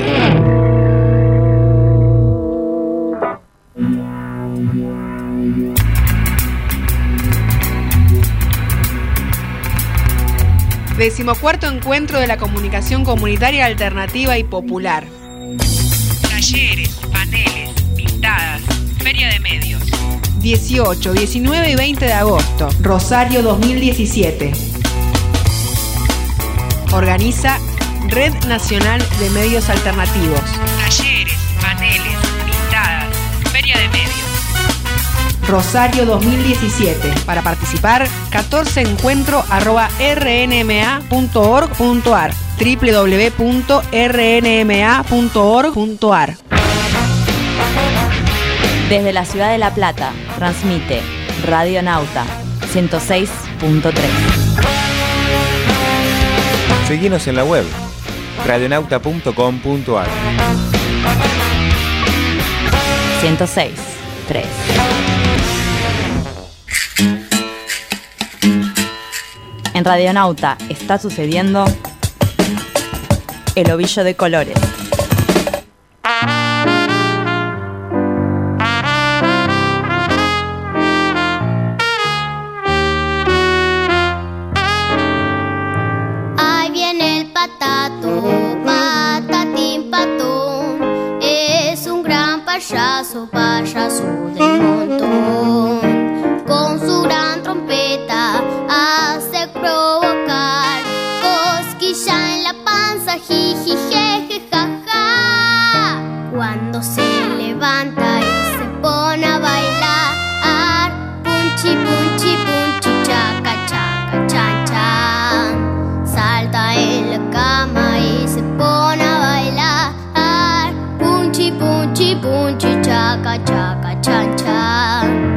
Decimocuarto encuentro de la comunicación comunitaria alternativa y popular. Talleres, paneles, pintadas, feria de medios. dieciocho, diecinueve y veinte de agosto, Rosario dos mil diecisiete. Organiza Red Nacional de Medios Alternativos. Talleres, paneles, pintadas, feria de medios. Rosario dos mil diecisiete. Para participar, catorce encuentro arroba r n m a punto org punto a r, doble u doble u doble u punto r n m a punto org punto a r. Desde la ciudad de La Plata, transmite Radionauta ciento seis punto tres. Seguinos en la web radionauta punto com punto ar. ciento seis punto tres. En Radionauta está sucediendo El Ovillo de Colores. Ahí viene el patato, patatín patón, es un gran payaso, payaso del montón. Con su gran trompeta hace provocar cosquilla en la panza, jiji, jeje, jaja. Cuando se levanta y se pone a bailar, punchi, punchi, punchi, chaca, chaca, chan, chan. Salta en la cama y se pone a bailar, punchi, punchi, punchi, chaca, chaca, chan, chan.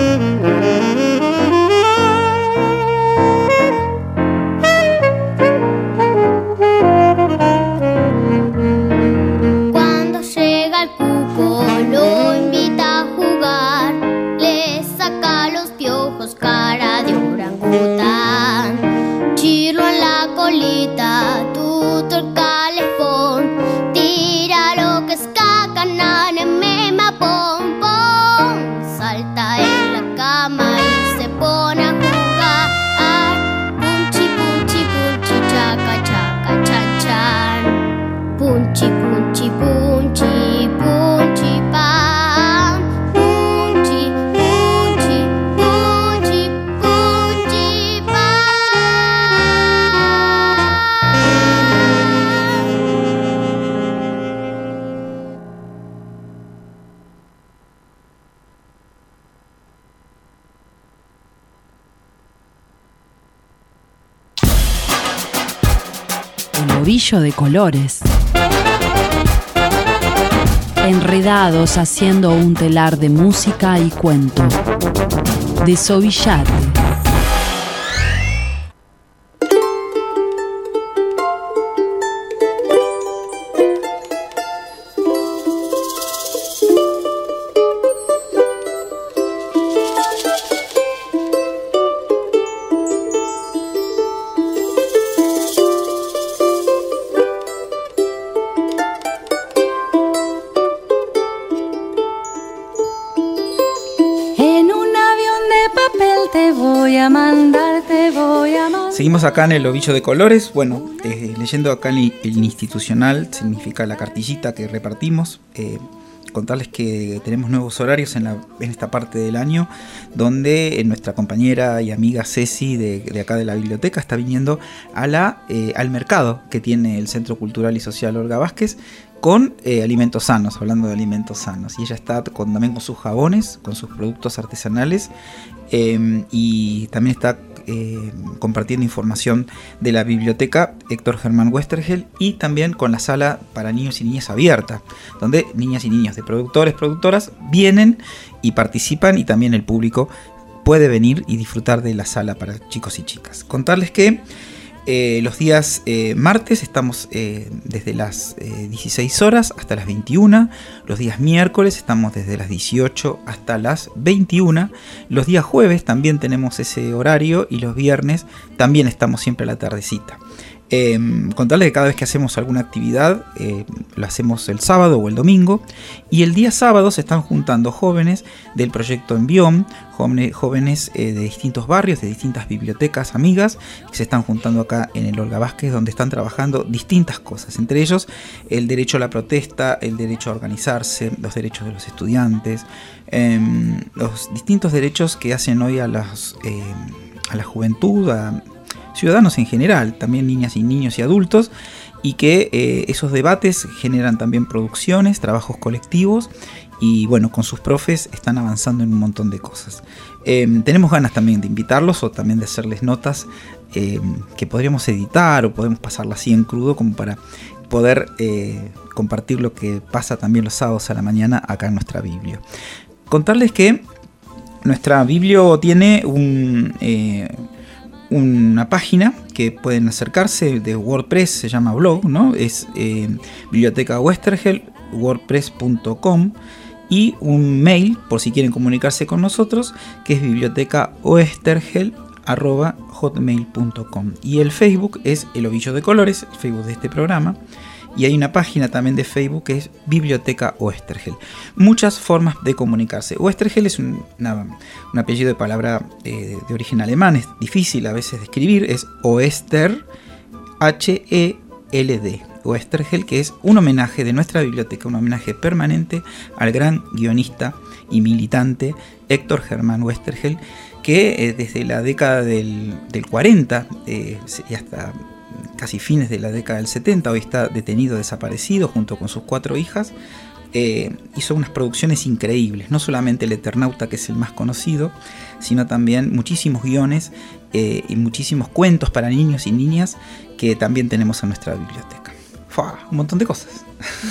Cuando llega el cuco lo invita a jugar, le saca los piojos, cara de orangután. Chirlo en la colita, tuto el calefón, tira lo que es caca, nane, mema, pom, pom. Salta en la cama y se pone a jugar, punchi, punchi, punchi, chaca, chaca, chan, chan. Punchi, punchi, punchi, punchi, pam. Punchi, punchi, punchi, punchi, El Ovillo de Colores. Enredados haciendo un telar de música y cuento. Desovillate. Seguimos acá en El Ovillo de Colores. Bueno, eh, leyendo acá el, el institucional, significa la cartillita que repartimos. Eh, contarles que tenemos nuevos horarios en, la, en esta parte del año, donde eh, nuestra compañera y amiga Ceci de, de acá de la biblioteca está viniendo a la, eh, al mercado que tiene el Centro Cultural y Social Olga Vázquez, con eh, alimentos sanos, hablando de alimentos sanos. Y ella está con, también con sus jabones, con sus productos artesanales, eh, y también está eh, compartiendo información de la biblioteca Héctor Germán Westergel, y también con la sala para niños y niñas abierta, donde niñas y niños de productores, productoras vienen y participan, y también el público puede venir y disfrutar de la sala para chicos y chicas. Contarles que Eh, los días eh, martes estamos eh, desde las eh, dieciséis horas hasta las veintiuna. Los días miércoles estamos desde las dieciocho hasta las veintiuna. Los días jueves también tenemos ese horario, y los viernes también estamos siempre a la tardecita. Eh, contarles que cada vez que hacemos alguna actividad, eh, lo hacemos el sábado o el domingo, y el día sábado se están juntando jóvenes del proyecto Envión, jóvenes, jóvenes eh, de distintos barrios, de distintas bibliotecas amigas, que se están juntando acá en el Olga Vázquez, donde están trabajando distintas cosas, entre ellos el derecho a la protesta, el derecho a organizarse, los derechos de los estudiantes, eh, los distintos derechos que hacen hoy a, las, eh, a la juventud, a ciudadanos en general, también niñas y niños y adultos, y que eh, esos debates generan también producciones, trabajos colectivos, y bueno, con sus profes están avanzando en un montón de cosas. Eh, tenemos ganas también de invitarlos, o también de hacerles notas eh, que podríamos editar, o podemos pasarla así en crudo, como para poder eh, compartir lo que pasa también los sábados a la mañana acá en nuestra Biblia. Contarles que nuestra Biblia tiene un... Eh, una página que pueden acercarse de WordPress, se llama blog, ¿no? Es eh, Biblioteca Oesterhel, wordpress punto com, y un mail por si quieren comunicarse con nosotros, que es bibliotecaoesterhel arroba hotmail punto com, y el Facebook es El Ovillo de Colores, el Facebook de este programa, y hay una página también de Facebook que es Biblioteca Oesterhel. Muchas formas de comunicarse. Oesterhel es un, una, un apellido de palabra eh, de origen alemán, es difícil a veces de escribir, es Oester, H E L D, Oesterhel, que es un homenaje de nuestra biblioteca, un homenaje permanente al gran guionista y militante Héctor Germán Oesterhel, que eh, desde la década del, del cuarenta eh, y hasta casi fines de la década del setenta, hoy está detenido, desaparecido, junto con sus cuatro hijas, eh, hizo unas producciones increíbles, no solamente El Eternauta, que es el más conocido, sino también muchísimos guiones eh, y muchísimos cuentos para niños y niñas que también tenemos en nuestra biblioteca. ¡Fua! Un montón de cosas.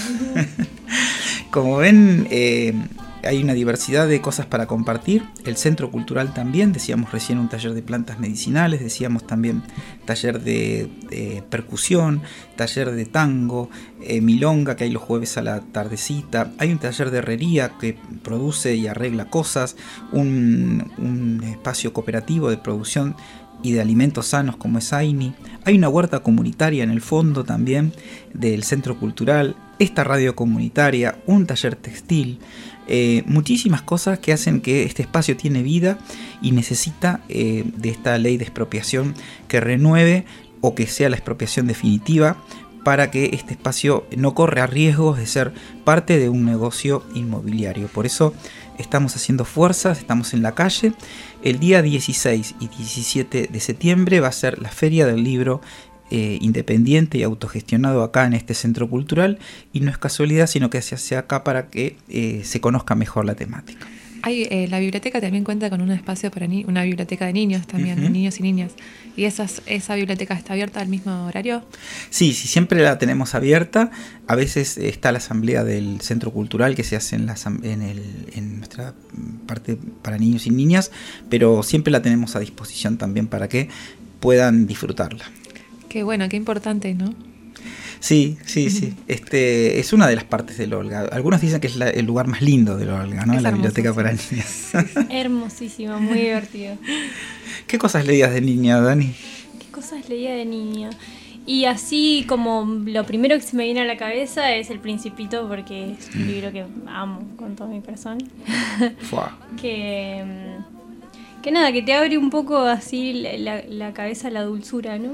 Como ven, eh, hay una diversidad de cosas para compartir. El Centro Cultural también, decíamos recién un taller de plantas medicinales, decíamos también taller de, de percusión, taller de tango, eh, milonga, que hay los jueves a la tardecita. Hay un taller de herrería que produce y arregla cosas, un, un espacio cooperativo de producción y de alimentos sanos como es AINI. Hay una huerta comunitaria en el fondo también del Centro Cultural, esta radio comunitaria, un taller textil, eh, muchísimas cosas que hacen que este espacio tiene vida y necesita eh, de esta ley de expropiación que renueve o que sea la expropiación definitiva para que este espacio no corra riesgos de ser parte de un negocio inmobiliario. Por eso estamos haciendo fuerzas, estamos en la calle. El día dieciséis y diecisiete de septiembre va a ser la Feria del Libro eh, independiente y autogestionado acá en este centro cultural, y no es casualidad, sino que se hace acá para que eh, se conozca mejor la temática. Hay, eh, la biblioteca también cuenta con un espacio para ni- una biblioteca de niños también, uh-huh. de niños y niñas. ¿Y esas, esa biblioteca está abierta al mismo horario? Sí, sí, siempre la tenemos abierta. A veces está la asamblea del centro cultural que se hace en, la, en, el, en nuestra parte para niños y niñas, pero siempre la tenemos a disposición también para que puedan disfrutarla. Qué bueno, qué importante, ¿no? Sí, sí, sí. Este es una de las partes del Olga. Algunos dicen que es la, el lugar más lindo del Olga, ¿no? Es la hermoso, biblioteca sí. para niñas. Hermosísimo, muy divertido. ¿Qué cosas leías de niña, Dani? ¿Qué cosas leía de niña? Y así como lo primero que se me viene a la cabeza es El Principito, porque es un libro que amo con todo mi corazón. que, que nada, que te abre un poco así la, la cabeza a la dulzura, ¿no?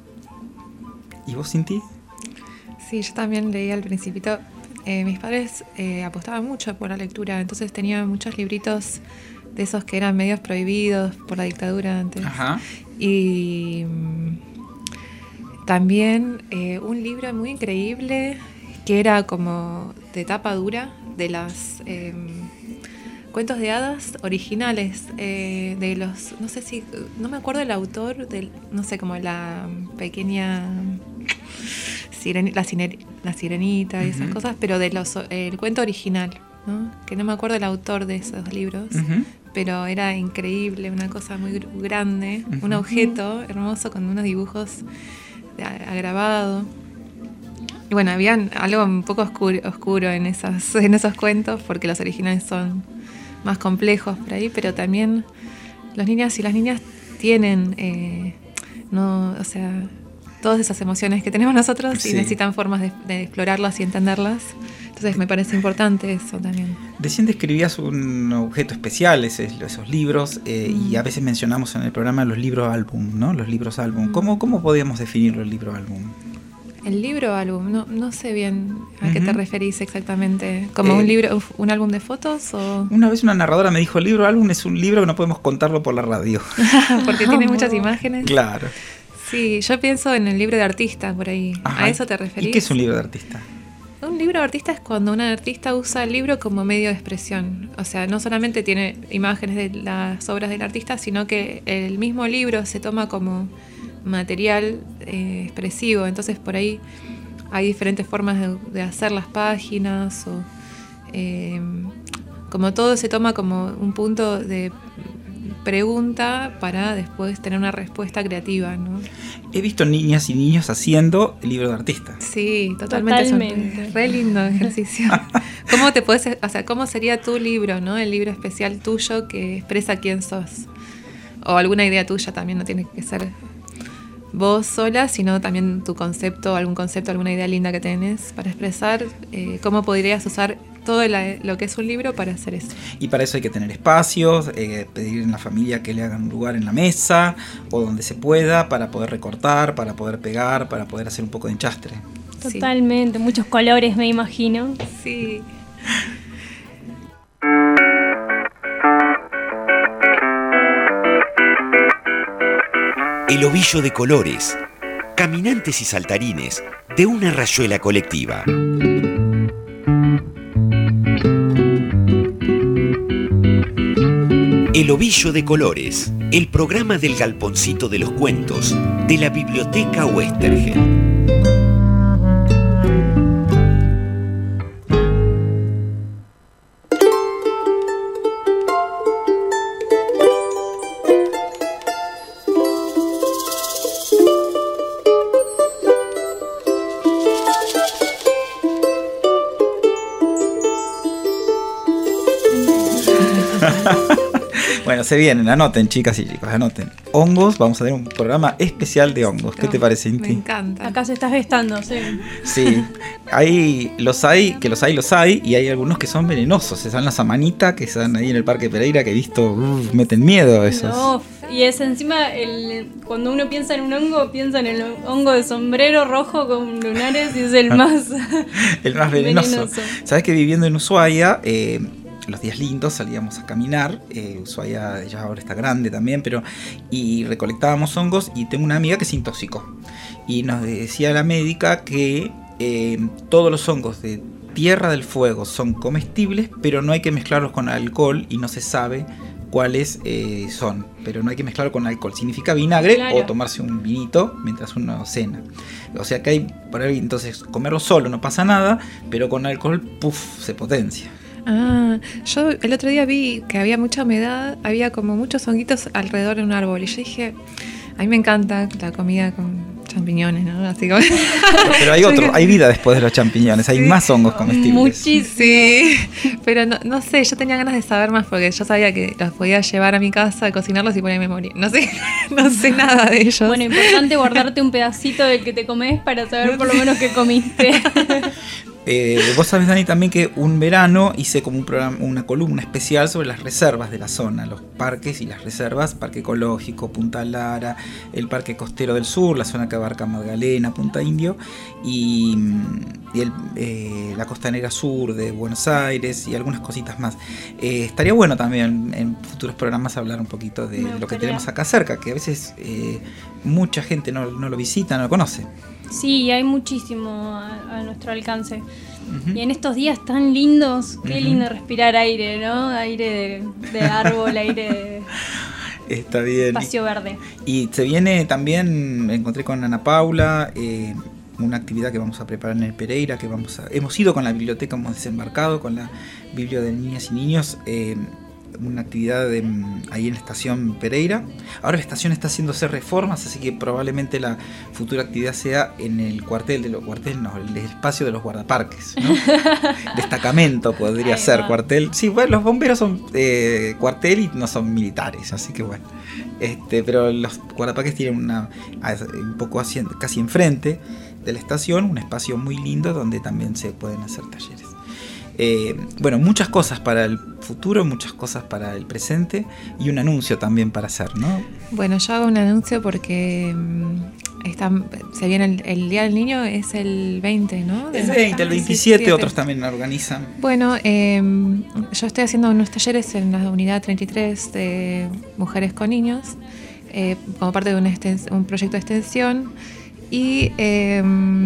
¿Y vos, Cinti? Sí, yo también leía El Principito. Eh, mis padres eh, apostaban mucho por la lectura, entonces tenía muchos libritos de esos que eran medios prohibidos por la dictadura antes. Ajá. Y mm, también eh, un libro muy increíble que era como de tapa dura, de las eh, cuentos de hadas originales, eh, de los, no sé si, no me acuerdo el autor, del, no sé, como la pequeña... Siren, la, ciner, la sirenita y uh-huh. esas cosas, pero de los eh, el cuento original, ¿no? Que no me acuerdo el autor de esos libros, uh-huh. pero era increíble, una cosa muy grande, uh-huh. un objeto hermoso con unos dibujos de, agrabado. Y bueno, había algo un poco oscuro, oscuro en, esas, en esos cuentos, porque los originales son más complejos por ahí, pero también los niños y las niñas tienen, eh, no, o sea... todas esas emociones que tenemos nosotros sí. y necesitan formas de, de explorarlas y entenderlas. Entonces me parece importante eso también. Recién describías un objeto especial, ese, esos libros, eh, mm. y a veces mencionamos en el programa los libros álbum, ¿no? Los libros álbum. Mm. ¿Cómo, ¿Cómo podríamos definirlo, el libro álbum? El libro álbum, no, no sé bien a uh-huh. qué te referís exactamente. ¿Como eh, un libro, un álbum de fotos? O... Una vez una narradora me dijo, el libro álbum es un libro que no podemos contarlo por la radio. Porque tiene muchas imágenes. Claro. Sí, yo pienso en el libro de artista, por ahí. Ajá. ¿A eso te referís? ¿Y qué es un libro de artista? Un libro de artista es cuando un artista usa el libro como medio de expresión. O sea, no solamente tiene imágenes de las obras del artista, sino que el mismo libro se toma como material eh, expresivo. Entonces, por ahí hay diferentes formas de, de hacer las páginas. O, eh, como todo se toma como un punto de, pregunta para después tener una respuesta creativa, ¿no? He visto niñas y niños haciendo el libro de artista. Sí, totalmente. Totalmente. Re lindo ejercicio. ¿Cómo te podés, o sea, cómo sería tu libro, ¿no? El libro especial tuyo que expresa quién sos. O alguna idea tuya también, no tiene que ser vos sola, sino también tu concepto, algún concepto, alguna idea linda que tenés para expresar eh, cómo podrías usar todo la, lo que es un libro para hacer eso. Y para eso hay que tener espacios, eh, pedir en la familia que le hagan un lugar en la mesa o donde se pueda para poder recortar, para poder pegar, para poder hacer un poco de enchastre. Totalmente, sí. Muchos colores me imagino. Sí. El ovillo de colores, caminantes y saltarines de una rayuela colectiva. El ovillo de colores, el programa del galponcito de los cuentos de la Biblioteca Oestergel. Bueno, se vienen, anoten, chicas y chicos, anoten. Hongos, vamos a tener un programa especial de hongos. ¿Qué te parece, Inti? Me encanta. Acá se está gestando, sí. Sí, hay, los hay, que los hay, los hay, y hay algunos que son venenosos. Están las amanitas que están ahí en el Parque Pereira, que he visto, uh, meten miedo a esos. No, y es encima, el, cuando uno piensa en un hongo, piensa en el hongo de sombrero rojo con lunares y es el más, el más venenoso. venenoso. ¿Sabes que viviendo en Ushuaia, eh, los días lindos salíamos a caminar, eh, Ushuaia ya ahora está grande también, pero y recolectábamos hongos y tengo una amiga que se intoxicó y nos decía la médica que eh, todos los hongos de Tierra del Fuego son comestibles, pero no hay que mezclarlos con alcohol y no se sabe cuáles eh, son, pero no hay que mezclarlo con alcohol, significa vinagre, claro, o tomarse un vinito mientras uno cena, o sea que hay por ahí, entonces comerlo solo no pasa nada, pero con alcohol, puff, se potencia. Ah, yo el otro día vi que había mucha humedad, había como muchos honguitos alrededor de un árbol y yo dije, a mí me encanta la comida con champiñones, ¿no? Así como... Pero hay otro, hay vida después de los champiñones, hay sí, más hongos comestibles. Muchísimo. Sí, pero no, no sé, yo tenía ganas de saber más porque yo sabía que los podía llevar a mi casa, cocinarlos y ponerme a morir. No sé, no sé nada de ellos. Bueno, importante guardarte un pedacito del que te comes para saber por lo menos qué comiste. Eh, vos sabés, Dani, también que un verano hice como un programa, una columna especial sobre las reservas de la zona, los parques y las reservas, Parque Ecológico, Punta Lara, el Parque Costero del Sur, la zona que abarca Magdalena, Punta Indio, y, y el, eh, la Costanera Sur de Buenos Aires y algunas cositas más. Eh, estaría bueno también en futuros programas hablar un poquito de lo que tenemos acá cerca, que a veces eh, mucha gente no, no lo visita, no lo conoce. Sí, hay muchísimo a, a nuestro alcance. Uh-huh. Y en estos días tan lindos, qué uh-huh. lindo respirar aire, ¿no? Aire de, de árbol, aire de Está bien. espacio verde. Y se viene también, me encontré con Ana Paula, eh, una actividad que vamos a preparar en el Pereira, que vamos a, hemos ido con la biblioteca, hemos desembarcado con la Biblio de Niñas y Niños, eh, una actividad de, ahí en la estación Pereira. Ahora la estación está haciéndose reformas, así que probablemente la futura actividad sea en el cuartel de los cuartel, no, el espacio de los guardaparques, ¿no? Destacamento podría Ahí ser, va. Cuartel. Sí, bueno, los bomberos son eh, cuartel y no son militares, así que bueno. Este, pero los guardaparques tienen una un poco así, casi enfrente de la estación, un espacio muy lindo donde también se pueden hacer talleres. Eh, bueno, muchas cosas para el futuro, muchas cosas para el presente y un anuncio también para hacer, ¿no? Bueno, yo hago un anuncio porque um, está, se viene el, el Día del Niño, es el veinte, ¿no? El veinte, el veintisiete, otros también organizan. Bueno, eh, yo estoy haciendo unos talleres en la unidad treinta y tres de mujeres con niños, eh, como parte de un, extens- un proyecto de extensión y eh,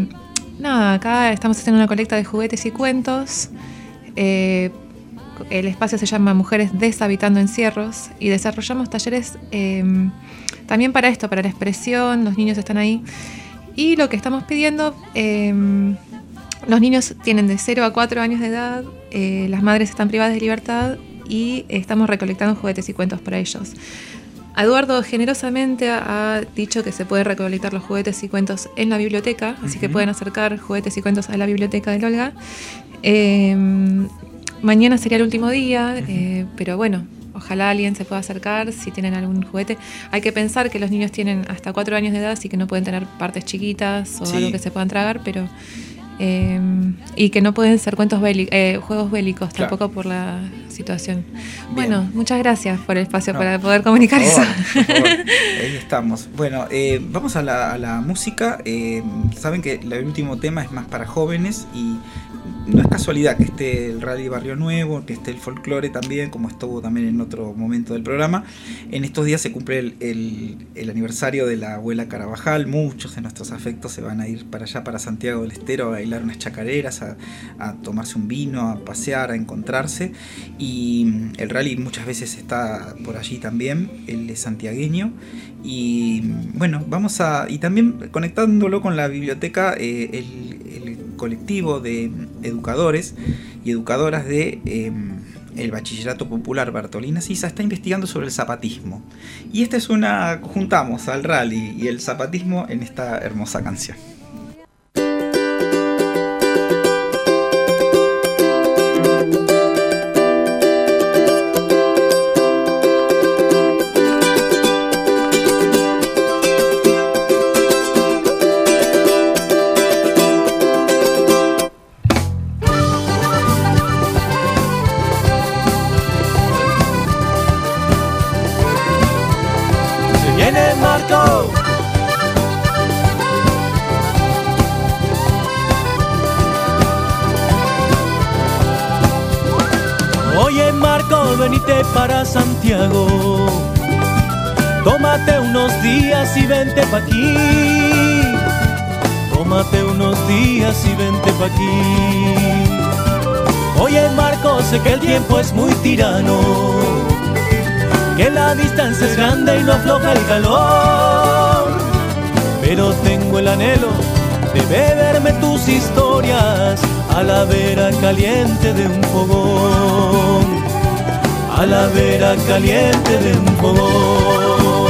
nada, acá estamos haciendo una colecta de juguetes y cuentos. Eh, el espacio se llama Mujeres Deshabitando Encierros y desarrollamos talleres eh, también para esto, para la expresión, los niños están ahí y lo que estamos pidiendo, eh, los niños tienen de cero a cuatro años de edad, eh, las madres están privadas de libertad y estamos recolectando juguetes y cuentos para ellos. Eduardo generosamente ha dicho que se puede recolectar los juguetes y cuentos en la biblioteca, así uh-huh. que pueden acercar juguetes y cuentos a la biblioteca del Olga. Eh, mañana sería el último día, uh-huh. eh, pero bueno, ojalá alguien se pueda acercar si tienen algún juguete. Hay que pensar que los niños tienen hasta cuatro años de edad, así que no pueden tener partes chiquitas o sí. algo que se puedan tragar, pero... Eh, y que no pueden ser cuentos bélicos, eh, juegos bélicos, claro. tampoco por la situación. Bien. Bueno, muchas gracias por el espacio no, para poder comunicar por favor, eso. Por favor. Ahí estamos. Bueno, eh, vamos a la, a la música. Eh, saben que el último tema es más para jóvenes y no es casualidad que esté el Rally Barrio Nuevo, que esté el folclore también, como estuvo también en otro momento del programa. En estos días se cumple el, el, el aniversario de la abuela Carabajal. Muchos de nuestros afectos se van a ir para allá, para Santiago del Estero, a bailar unas chacareras, a, a tomarse un vino, a pasear, a encontrarse. Y el Rally muchas veces está por allí también. Él es santiagueño. Y bueno, vamos a... Y también conectándolo con la biblioteca, eh, el, el colectivo de educadores y educadoras de eh, el Bachillerato Popular Bartolina Sisa está investigando sobre el zapatismo. Y esta es una... juntamos al Rally y el zapatismo en esta hermosa canción. Venite para Santiago, tómate unos días y vente pa' aquí. Tómate unos días y vente pa' aquí. Oye Marco, sé que el tiempo es muy tirano, que la distancia es grande y no afloja el calor, pero tengo el anhelo de beberme tus historias a la vera caliente de un fogón, a la vera caliente de un fogón.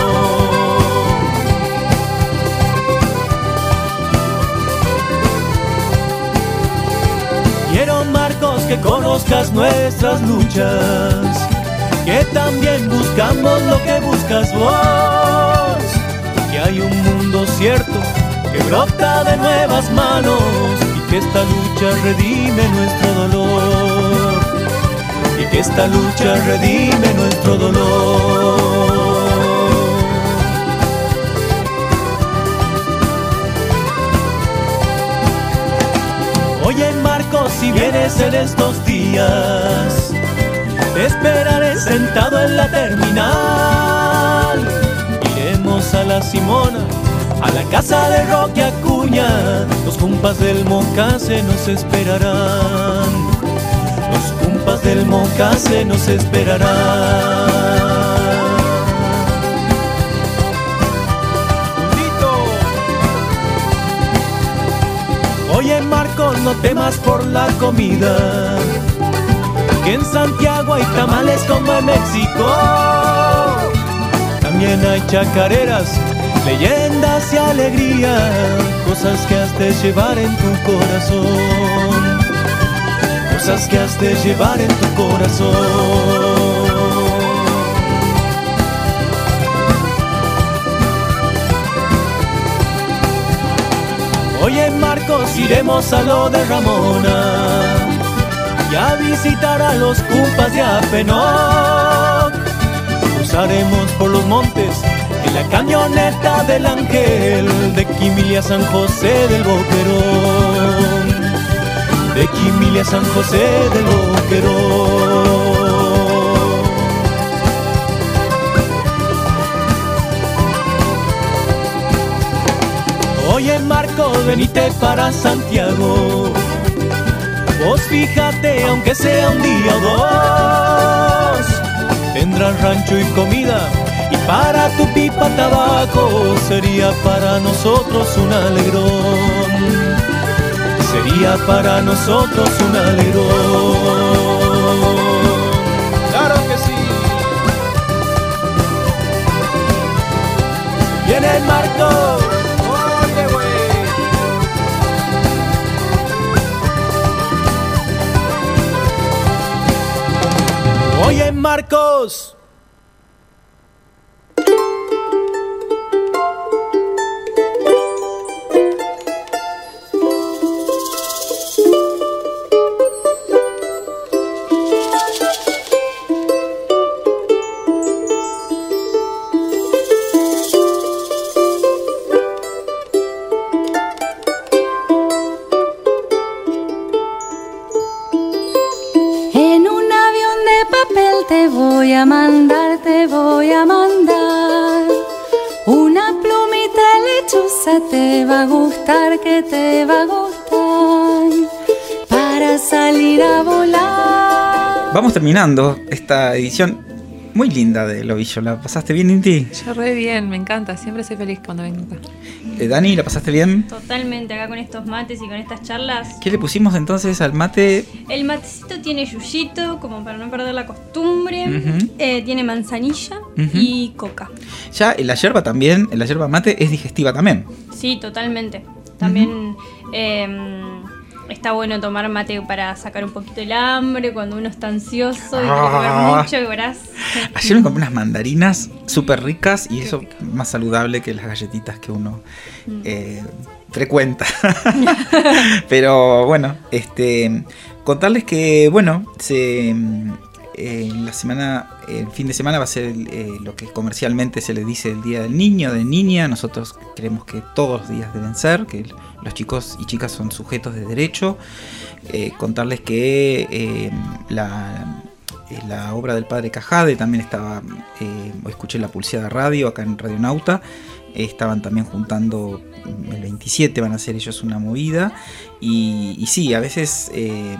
Quiero, Marcos, que conozcas nuestras luchas, que también buscamos lo que buscas vos, que hay un mundo cierto que brota de nuevas manos y que esta lucha redime nuestro dolor, y que esta lucha redime nuestro dolor. Oye Marcos, si vienes en estos días, te esperaré sentado en la terminal. Iremos a la Simona, a la casa de Roque Acuña, los compas del Mocase nos esperarán. Los compas del Mocase nos esperarán. Oye Marco, no temas por la comida, que en Santiago hay tamales como en México. También hay chacareras, leyendas y alegría, cosas que has de llevar en tu corazón, cosas que has de llevar en tu corazón. Oye Marcos, iremos a lo de Ramona y a visitar a los compas de Apenoc. Cruzaremos por los montes en la camioneta del Ángel, de Quimilia a San José del Boquerón, de Quimilia a San José del Boquerón. Oye Marco, venite para Santiago, vos fíjate aunque sea un día o dos, tendrás rancho y comida, y para tu pipa tabaco sería para nosotros un alegrón, sería para nosotros un alegrón. ¡Claro! Oye, Marcos. Te voy a mandar, te voy a mandar una plumita lechosa, te va a gustar, que te va a gustar para salir a volar. Vamos terminando esta edición muy linda de El Ovillo. ¿La pasaste bien, Inti? Yo re bien, me encanta, siempre soy feliz cuando vengo acá. Eh, Dani, ¿la pasaste bien? Totalmente, acá con estos mates y con estas charlas. ¿Qué le pusimos entonces al mate? El matecito tiene yuyito, como para no perder la costumbre. Uh-huh. eh, tiene manzanilla Uh-huh. y coca. Ya, la yerba también, la yerba mate es digestiva también. Sí, totalmente. También uh-huh. eh, está bueno tomar mate para sacar un poquito el hambre cuando uno está ansioso y quiere comer mucho y verás. Ayer me compré unas mandarinas súper ricas y eso más saludable que las galletitas que uno eh, frecuenta. Pero bueno, este contarles que bueno, se eh, la semana, el fin de semana va a ser eh, lo que comercialmente se le dice el Día del Niño, de Niña. Nosotros creemos que todos los días deben ser, que los chicos y chicas son sujetos de derecho. Eh, contarles que eh, la, eh, la obra del padre Cajade también estaba, eh, escuché la Pulseada Radio acá en Radio Nauta. Eh, estaban también juntando el veintisiete, van a hacer ellos una movida. Y, y sí, a veces eh,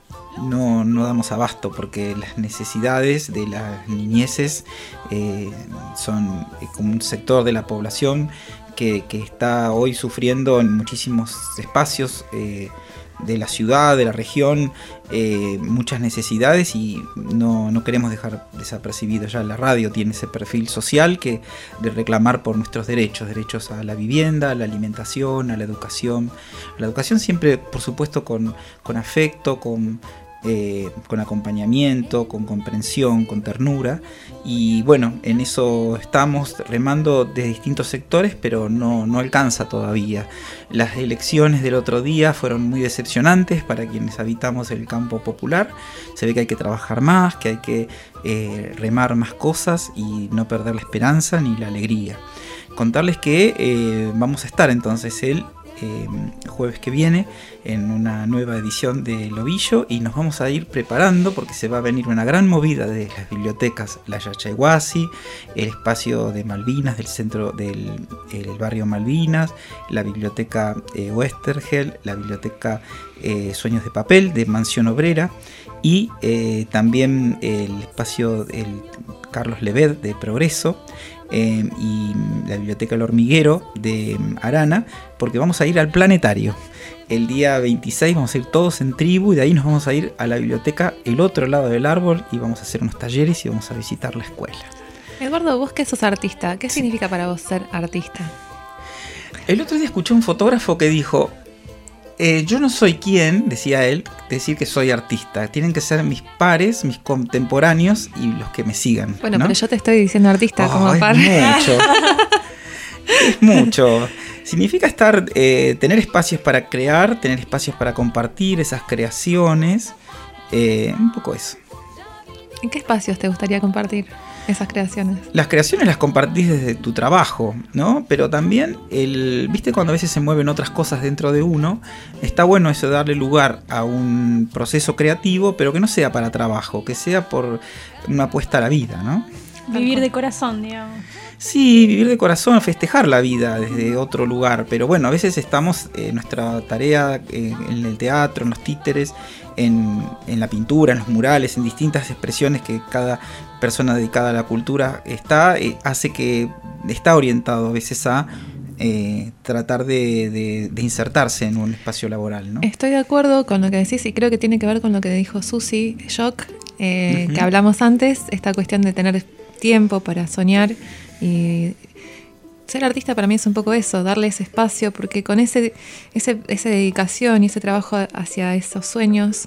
no, no damos abasto porque las necesidades de las niñeces eh, son eh, como un sector de la población que, que está hoy sufriendo en muchísimos espacios eh, de la ciudad, de la región, eh, muchas necesidades y no, no queremos dejar desapercibido. Ya la radio tiene ese perfil social que de reclamar por nuestros derechos, derechos a la vivienda, a la alimentación, a la educación. La educación siempre, por supuesto, con, con afecto, con, eh, con acompañamiento, con comprensión, con ternura. Y bueno, en eso estamos remando de distintos sectores, pero no, no alcanza todavía. Las elecciones del otro día fueron muy decepcionantes para quienes habitamos el campo popular. Se ve que hay que trabajar más, que hay que eh, remar más cosas y no perder la esperanza ni la alegría. Contarles que eh, vamos a estar entonces el eh, jueves que viene en una nueva edición de El Ovillo y nos vamos a ir preparando porque se va a venir una gran movida de las bibliotecas La Yachaiguasi, el espacio de Malvinas del centro del el barrio Malvinas, la biblioteca eh, Westergel, la biblioteca eh, Sueños de Papel de Mansión Obrera y eh, también el espacio el Carlos Leved de Progreso. Eh, y la biblioteca El Hormiguero de Arana, porque vamos a ir al planetario. El día veintiséis vamos a ir todos en tribu y de ahí nos vamos a ir a la biblioteca El Otro Lado del Árbol y vamos a hacer unos talleres y vamos a visitar la escuela. Eduardo, vos que sos artista, ¿qué significa para vos ser artista? El otro día escuché a un fotógrafo que dijo, eh, yo no soy quien, decía él, decir que soy artista. Tienen que ser mis pares, mis contemporáneos y los que me sigan. Bueno, ¿no? pero yo te estoy diciendo artista oh, como es par. mucho. Es mucho. Significa estar, eh, tener espacios para crear, tener espacios para compartir esas creaciones. Eh, un poco eso. ¿En qué espacios te gustaría compartir esas creaciones? Las creaciones las compartís desde tu trabajo, ¿no? Pero también, el, viste cuando a veces se mueven otras cosas dentro de uno, está bueno eso de darle lugar a un proceso creativo, pero que no sea para trabajo, que sea por una apuesta a la vida, ¿no? Vivir de corazón, digamos. Sí, vivir de corazón, festejar la vida desde otro lugar, pero bueno, a veces estamos en nuestra tarea eh, en el teatro, en los títeres, en, en la pintura, en los murales, en distintas expresiones que cada persona dedicada a la cultura está, eh, hace que está orientado a veces a eh, tratar de, de, de insertarse en un espacio laboral, ¿no? Estoy de acuerdo con lo que decís y creo que tiene que ver con lo que dijo Susi Jock, eh, Uh-huh. que hablamos antes, esta cuestión de tener tiempo para soñar. Y ser artista para mí es un poco eso, darle ese espacio, porque con ese, ese, esa dedicación y ese trabajo hacia esos sueños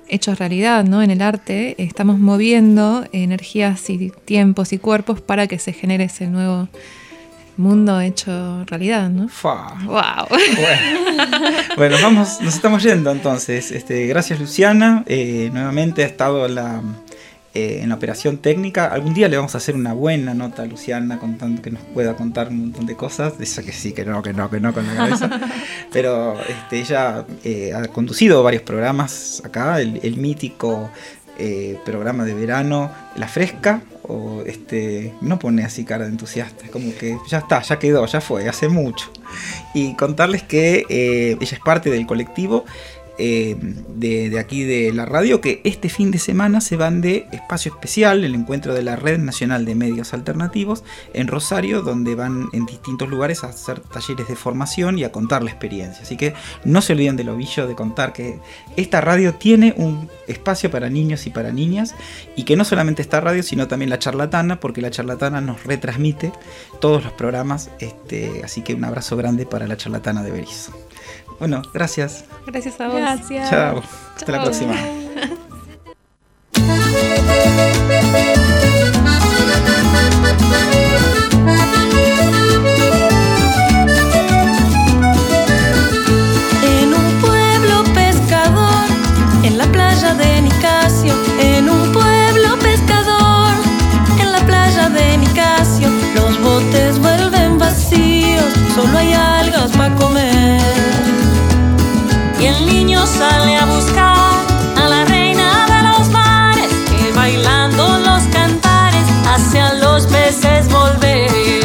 hechos realidad, ¿no? En el arte estamos moviendo energías y tiempos y cuerpos para que se genere ese nuevo mundo hecho realidad, ¿no? Fa. Wow. Bueno, bueno, vamos, nos estamos yendo entonces. Este, gracias Luciana. Eh, nuevamente ha estado la, eh, en la operación técnica. Algún día le vamos a hacer una buena nota a Luciana contando que nos pueda contar un montón de cosas. Esa que sí, que no, que no, que no con la cabeza. Pero este, ella eh, ha conducido varios programas acá. El, el mítico eh, programa de verano La Fresca. O este, no pone así cara de entusiasta, es como que ya está, ya quedó, ya fue, hace mucho. Y contarles que eh, ella es parte del colectivo eh, de, de aquí de la radio, que este fin de semana se van de espacio especial, el encuentro de la Red Nacional de Medios Alternativos en Rosario, donde van en distintos lugares a hacer talleres de formación y a contar la experiencia. Así que no se olviden del ovillo de contar que esta radio tiene un espacio para niños y para niñas, y que no solamente esta radio, sino también La Charlatana, porque La Charlatana nos retransmite todos los programas, este, así que un abrazo grande para La Charlatana de Berizo. Bueno, gracias. Gracias a vos. Gracias. Chao. Hasta Chao. la próxima. En un pueblo pescador, en la playa de Nicasio, en un pueblo pescador, en la playa de Nicasio, los botes vuelven vacíos, solo hay algas para comer. Y el niño sale a buscar a la reina de los mares, que bailando los cantares hacia los peces volver.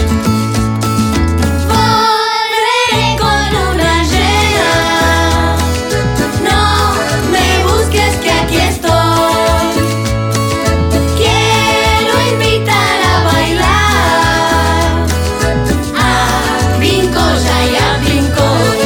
Volveré con luna llena, no me busques que aquí estoy. Quiero invitar a bailar a Vincoya y a Vincoy.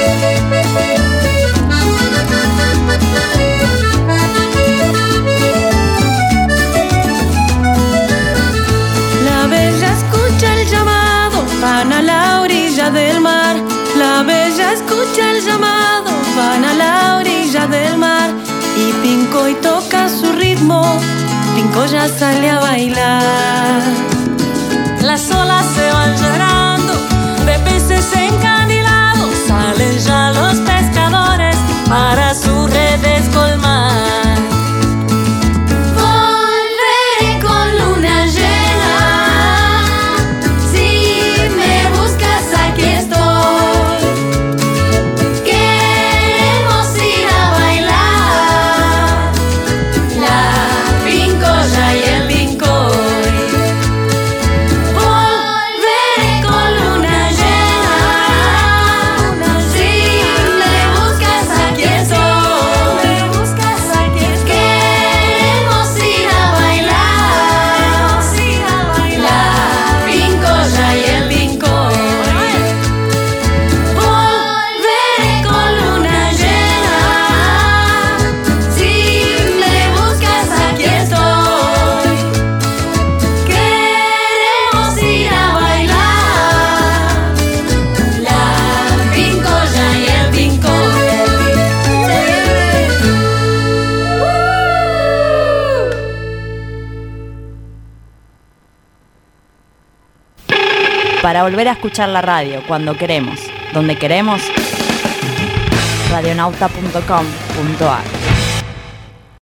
La bella escucha el llamado, van a la orilla del mar. La bella escucha el llamado, van a la orilla del mar. Y Pincoy toca su ritmo, Vincoya sale a bailar. Las olas se van llenando de peces encandilados, salen ya los pescadores para sus redes colmar. Volveré con luna llena, si me buscas aquí estoy. Queremos ir a bailar la Vincoya y el Vincoy. Volveré con luna llena, si me buscas aquí estoy. Queremos ir a bailar la Vincoya y el Vincoy. Volveré con luna llena, si me buscas aquí estoy. Queremos ir a bailar la Vincoya y el Vincoy. Para volver a escuchar la radio cuando queremos, donde queremos, radionauta punto com punto ar.